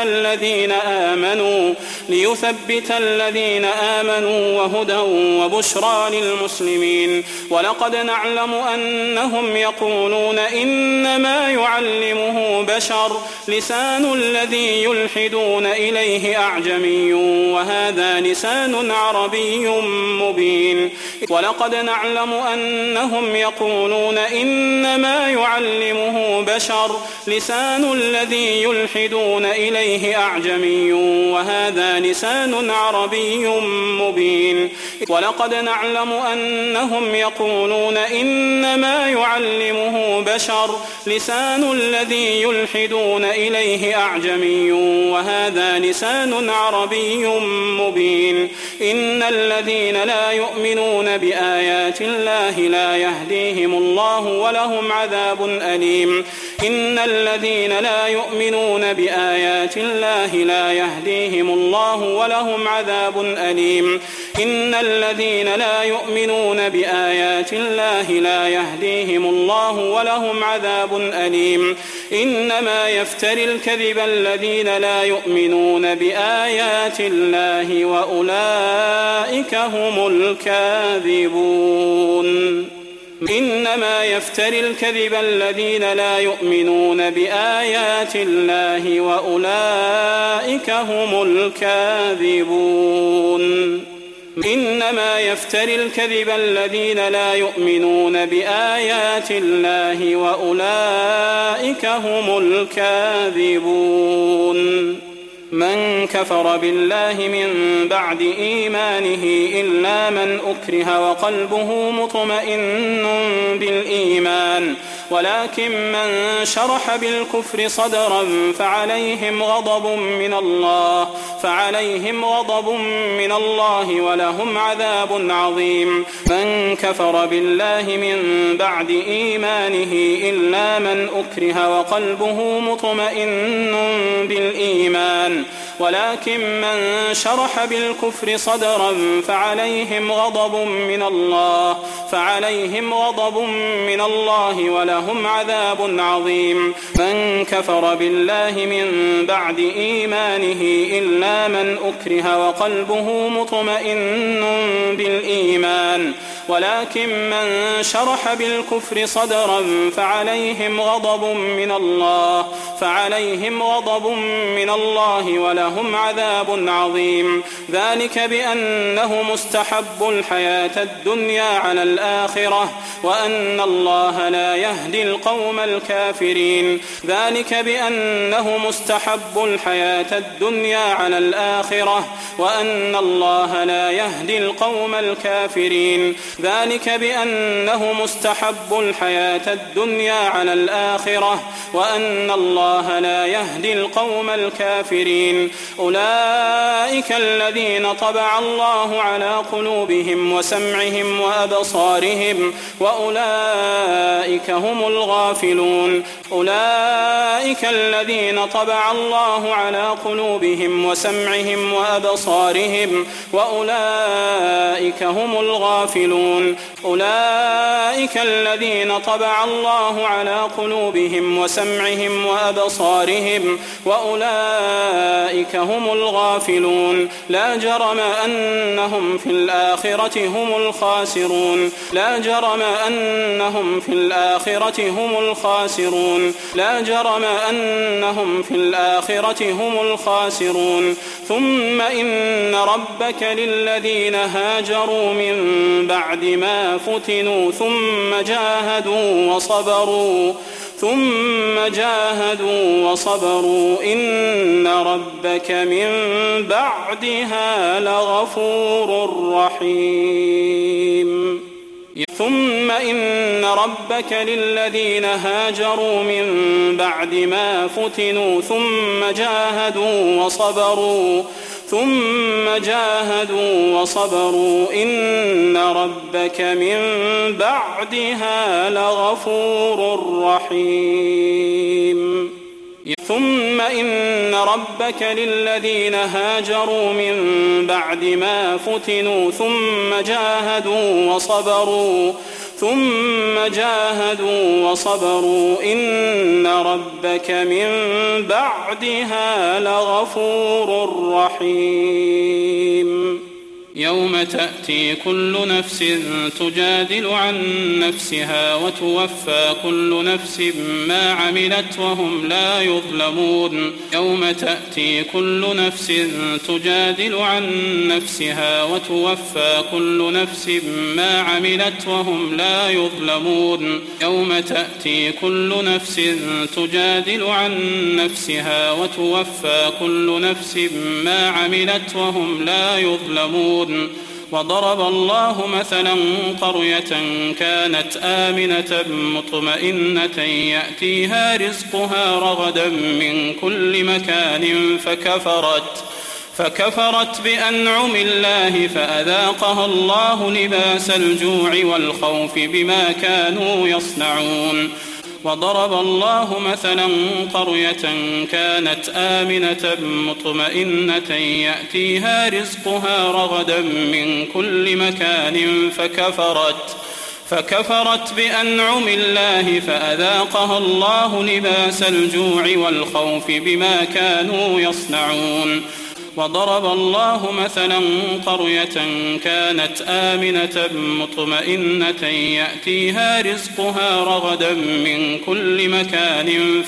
الذين آمنوا وهدى وبشرى للمسلمين ولقد نعلم أنهم يقولون إنما يعلمه بشر لسان الذي يلحدون إليه أعجمي وهذا لسان عربي مبين ولقد نعلم أنهم يقولون إنما يعلمه بشر لسان الذي يلحدون إليه أعجمي وهذا لسان عربي مبين ولقد نعلم أنهم يقولون إنما يعلمه بشر لسان الذي يلحدون إليه أعجمي وهذا لسان عربي مبين إن الذين لا يؤمنون بآيات الله لا يهديهم الله ولهم عذاب أليم إن الذين لا يؤمنون بآيات الله لا يهديهم الله ولهم عذاب أليم. إن الذين لا يؤمنون بآيات الله لا يهديهم الله ولهم عذاب أليم. إنما يفتري الكذب الذين لا يؤمنون بآيات الله وأولئك هم الكاذبون. إنما يفتري الكذب الذين لا يؤمنون بآيات الله وأولئك هم الكاذبون. إنما يفتري الكذب الذين لا يؤمنون بآيات الله وأولئك هم الكاذبون. من كفر بالله من بعد إيمانه إلا من أكره وقلبه مطمئن بالإيمان ولكن من شرح بالكفر صدرا فعليهم غضب من الله ولهم عذاب عظيم. من كفر بالله من بعد إيمانه إلا من أكره وقلبه مطمئن بالإيمان ولكن من شرح بالكفر صدرا فعليهم غضب من الله ولهم عذاب عظيم. من كفر بالله من بعد إيمانه إلا من أكره وقلبه مطمئن بالإيمان ولكن من شرح بالكفر صدرا فعليهم غضب من الله ولهم عذاب عظيم. ذلك بأنه مستحب الحياة الدنيا على الآخرة وأن الله لا يهدي القوم الكافرين. ذلك بأنه مستحب الحياة الدنيا على الآخرة وأن الله لا يهدي القوم الكافرين. ذلك بأنه مستحب الحياة الدنيا على الآخرة وأن الله لا يهدي القوم الكافرين. أولئك الذين طبع الله على قلوبهم وسمعهم وأبصارهم وأولئك هم الغافلون. أولئك الذين طبع الله على قلوبهم وسمعهم وأبصارهم وأولئك هم الغافلون. أولئك الذين طبع الله على قلوبهم وسمعهم وأبصارهم وأولئك هم الغافلون. لا جرم أنهم في الآخرة هم الخاسرون. لا جرم أنهم في الآخرة هم الخاسرون. لا جرم أنهم في الآخرة هم الخاسرون. ثم إن ربك للذين هاجروا من بعد ما فتنوا ثم جاهدوا وصبروا إن ربك من بعدها لغفور رحيم. ثم إن ربك للذين هاجروا من بعد ما فتنوا ثم جاهدوا وصبروا إن ربك من بعدها لغفور رحيم. ثم إن ربك للذين هاجروا من بعد ما فتنوا ثم جاهدوا وصبروا إن ربك من بعدها لغفور رحيم. يوم تأتي كل نفس تجادل عن نفسها وتوفى كل نفس ما عملت وهم لا يظلمون. يوم تأتي كل نفس تجادل عن نفسها وتوفى كل نفس ما عملت وهم لا يظلمون. يوم تأتي كل نفس تجادل عن نفسها وتوفى كل نفس ما عملت وهم لا يظلمون. وضرب الله مثلا قرية كانت آمنة مطمئنة يأتيها رزقها رغدا من كل مكان فكفرت بأنعم الله فأذاقها الله لباس الجوع والخوف بما كانوا يصنعون. وضرب الله مثلا قرية كانت آمنة مطمئنة يأتيها رزقها رغدا من كل مكان فكفرت بأنعم الله فأذاقها الله لباس الجوع والخوف بما كانوا يصنعون. وضرب الله مثلا قرية كانت آمنة مطمئنة يأتيها رزقها رغدا من كل مكان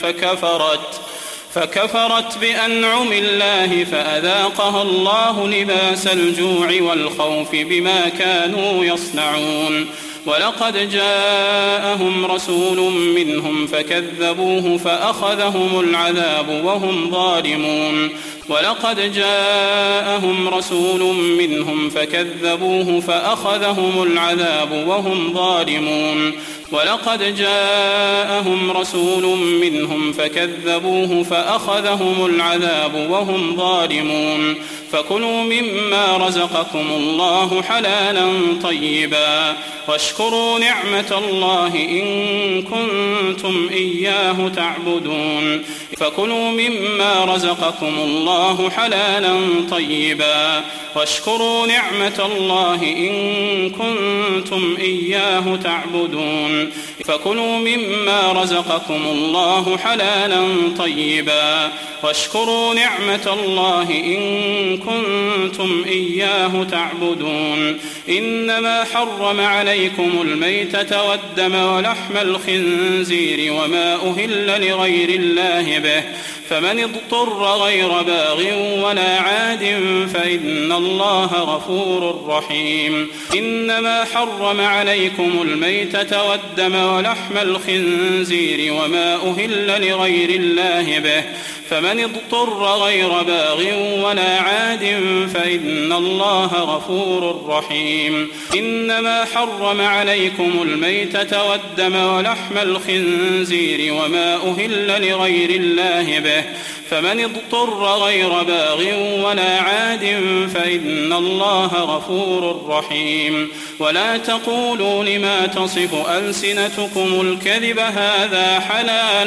فكفرت بأنعم الله فأذاقها الله لباس الجوع والخوف بما كانوا يصنعون. ولقد جاءهم رسول منهم فكذبوه فأخذهم العذاب وهم ظالمون. ولقد جاءهم رسول منهم فكذبوه فأخذهم العذاب وهم ظالمون. ولقد جاءهم رسول منهم فكذبوه فأخذهم العذاب وهم ظالمون. فكلوا مما رزقكم الله حلالا طيبا واشكروا نعمة الله إن كنتم إياه تعبدون. فكلوا مما رزقكم الله حلالا طيبا واشكروا نعمة الله إن كنتم إياه تعبدون. فكلوا مما رزقكم الله حلالا طيبا واشكروا نعمة الله إن كنتم إياه تعبدون. إنما حرم عليكم الميتة والدم ولحم الخنزير وما أهل لغير الله به فمن اضطر غير باغ ولا عاد فإن الله غفور رحيم. إنما حرم عليكم الميتة والدم ولحم الخنزير وما أهل لغير الله به فمن اضطر غير باغ ولا عاد فإن الله غفور رحيم. إنما حرم عليكم الميتة والدم ولحم الخنزير وما أهل لغير الله به فمن اضطر غير باغ ولا عاد فإن الله غفور رحيم. ولا تقولوا لما تصف ألسنتكم الكذب هذا حلال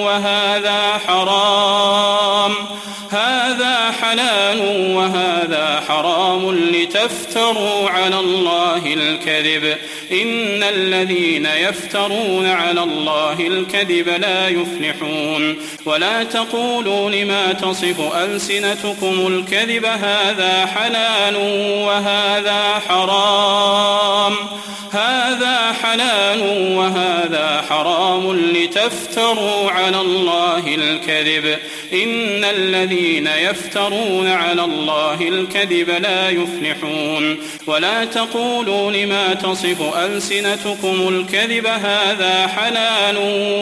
وهذا حرام لتفتروا على الله الكذب إن الذين يفترون على الله الكذب لا يفلحون. ولا تقولوا لما تصف ألسنتكم الكذب هذا حلال وهذا حرام لتفتروا على الله الكذب إن الذين يفترون على الله الكذب لا يفلحون. ولا تقولوا لما تصف ألسنتكم الكذب هذا حلال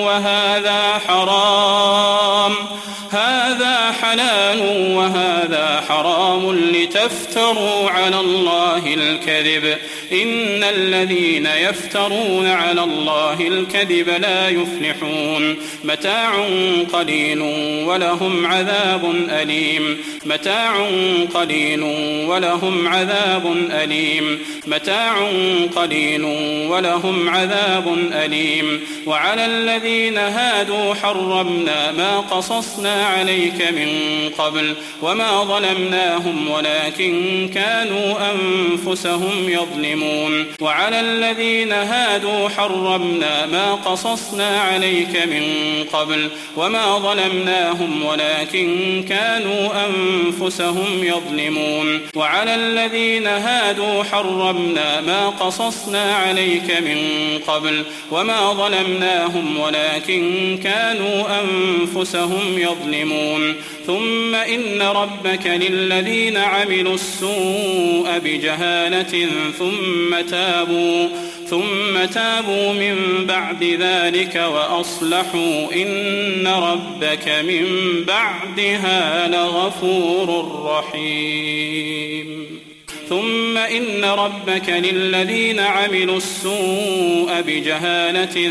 وهذا حرام لتفتروا على الله الكذب إن الذين يفترون على الله الكذب لا يفلحون. متاع قليل ولهم عذاب أليم. متاع قليل ولهم عذاب أليم. متاع قليل ولهم عذاب أليم. وعلى الذين هادوا حرمنا ما قصصنا عليك من قبل وما ظلمناهم ولكن كانوا أنفسهم يظلمون. وعلى الذين هادوا حرمنا ما قصصنا عليك من قبل وما ظلمناهم ولكن كانوا أنفسهم يظلمون. وعلى الذين هادوا حرمنا ما قصصنا عليك من قبل وما ظلمناهم ولكن كانوا أنفسهم يظلمون. ثم إن ربك للذين عملوا السوء بجهالة ثم تابوا من بعد ذلك وأصلحوا إن ربك من بعدها لغفور رحيم. ثم إن ربك للذين عملوا السوء بجهالة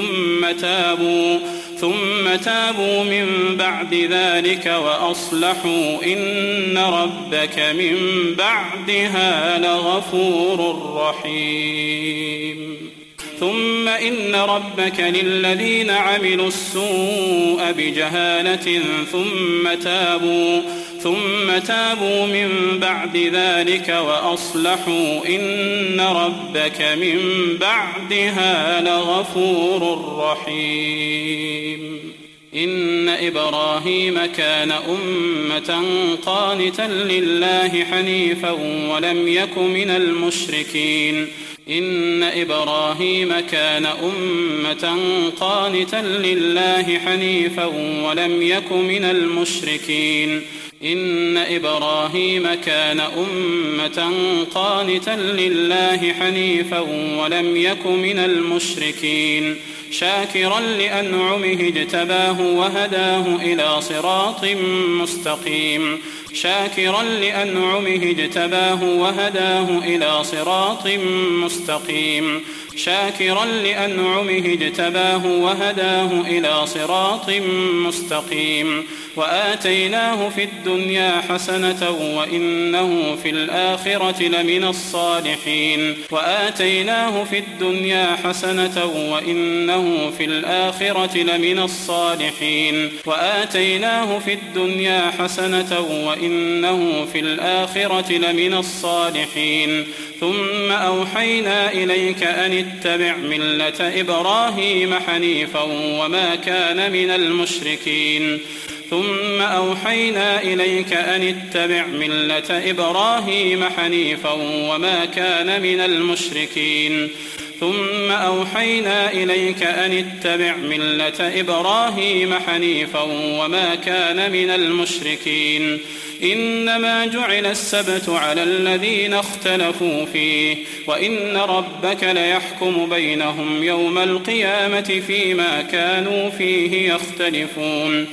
ثم تابوا من بعد ذلك وأصلحوا إن ربك من بعدها لغفور رحيم. ثم إن ربك للذين عملوا السوء بجهالة ثم تابوا من بعد ذلك وأصلحوا إن ربك من بعدها لغفور رحيم. إن إبراهيم كان أمة قانتا لله حنيفا ولم يك من المشركين. إن إبراهيم كان أمة قانتا لله حنيفا ولم يك من المشركين. إن إبراهيم كان أمة قانتا لله حنيفا ولم يك من المشركين شاكرا لأنعمه اجتباه وهداه إلى صراط مستقيم. شاكرا لأنعمه اجتباه وهداه إلى صراط مستقيم. شاكرا لأنعمه اجتباه وهداه إلى صراط مستقيم. وآتيناه في الدنيا حسنة وإنه في الآخرة لمن الصالحين. وآتيناه في الدنيا حسنة وإنه في الآخرة لمن الصالحين. وآتيناه في الدنيا حسنة وإنه في الآخرة لمن الصالحين. ثم أوحينا إليك أن اتبع ملة إبراهيم حنيفا وما كان من المشركين. ثم أوحينا إليك أن اتبع ملة إبراهيم حنيفا وما كان من المشركين. ثم أوحينا إليك أن اتبع ملة إبراهيم حنيفا وما كان من المشركين. إنما جعل السبت على الذين اختلفوا فيه وإن ربك ليحكم بينهم يوم القيامة فيما كانوا فيه يختلفون.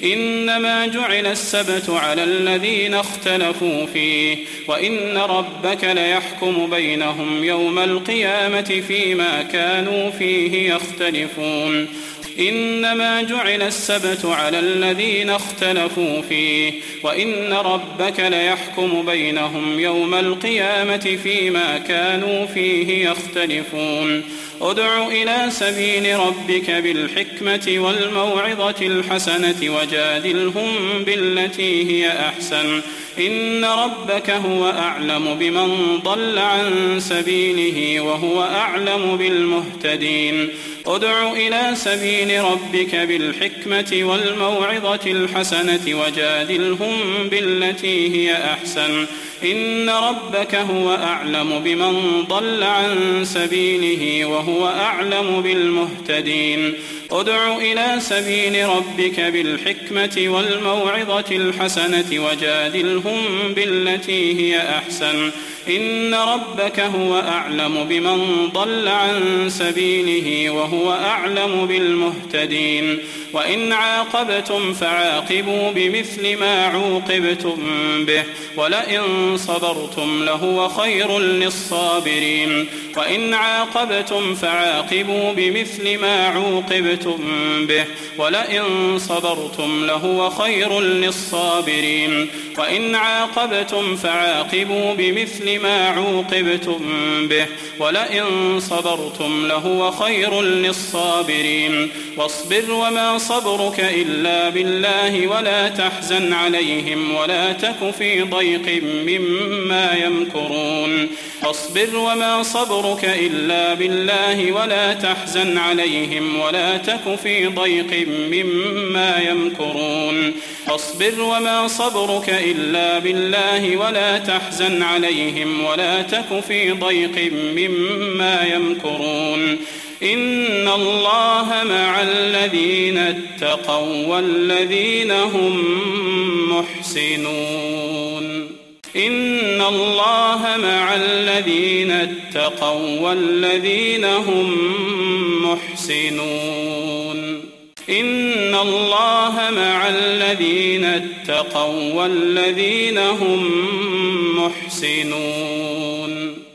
إنما جعل السبت على الذين اختلفوا فيه وإن ربك ليحكم بينهم يوم القيامة فيما كانوا فيه يختلفون. إنما جعل السبت على الذين اختلفوا فيه وإن ربك ليحكم بينهم يوم القيامة فيما كانوا فيه يختلفون. ادع إلى سبيل ربك بالحكمة والموعظة الحسنة وجادلهم بالتي هي أحسن إن ربك هو أعلم بمن ضل عن سبيله وهو أعلم بالمهتدين. ادع إلى سبيل ربك بالحكمة والموعظة الحسنة وجادلهم بالتي هي أحسن إن ربك هو أعلم بمن ضل عن سبيله وهو أعلم بالمهتدين. ادع إلى سبيل ربك بالحكمة والموعظة الحسنة وجادلهم بالتي هي أحسن إن ربك هو أعلم بمن ضل عن سبيله وهو أعلم بالمهتدين. وإن عاقبتم فعاقبوا بمثل ما عوقبتم به ولئن صبرتم لهو خير للصابرين. وإن عاقبتم فعاقبوا بمثل ما عوقبتم به ولئن صبرتم لهو خير للصابرين. وإن عاقبتم فعاقبوا بمثل ما عوقبتم به ولئن صبرتم لهو خير للصابرين. واصبر وما صبرك إلا بالله ولا تحزن عليهم ولا تك في ضيق مما يمكرون. واصبر وما صبرك إلا بالله ولا تحزن عليهم ولا تك في ضيق مما يمكرون. واصبر وما صبرك إلا بالله ولا تحزن عليهم ولا تك في ضيق مما يمكرون. إن الله مع الذين اتقوا والذين هم محسنون. إن الله مع الذين اتقوا والذين هم محسنون. إن الله مع الذين اتقوا والذين هم محسنون.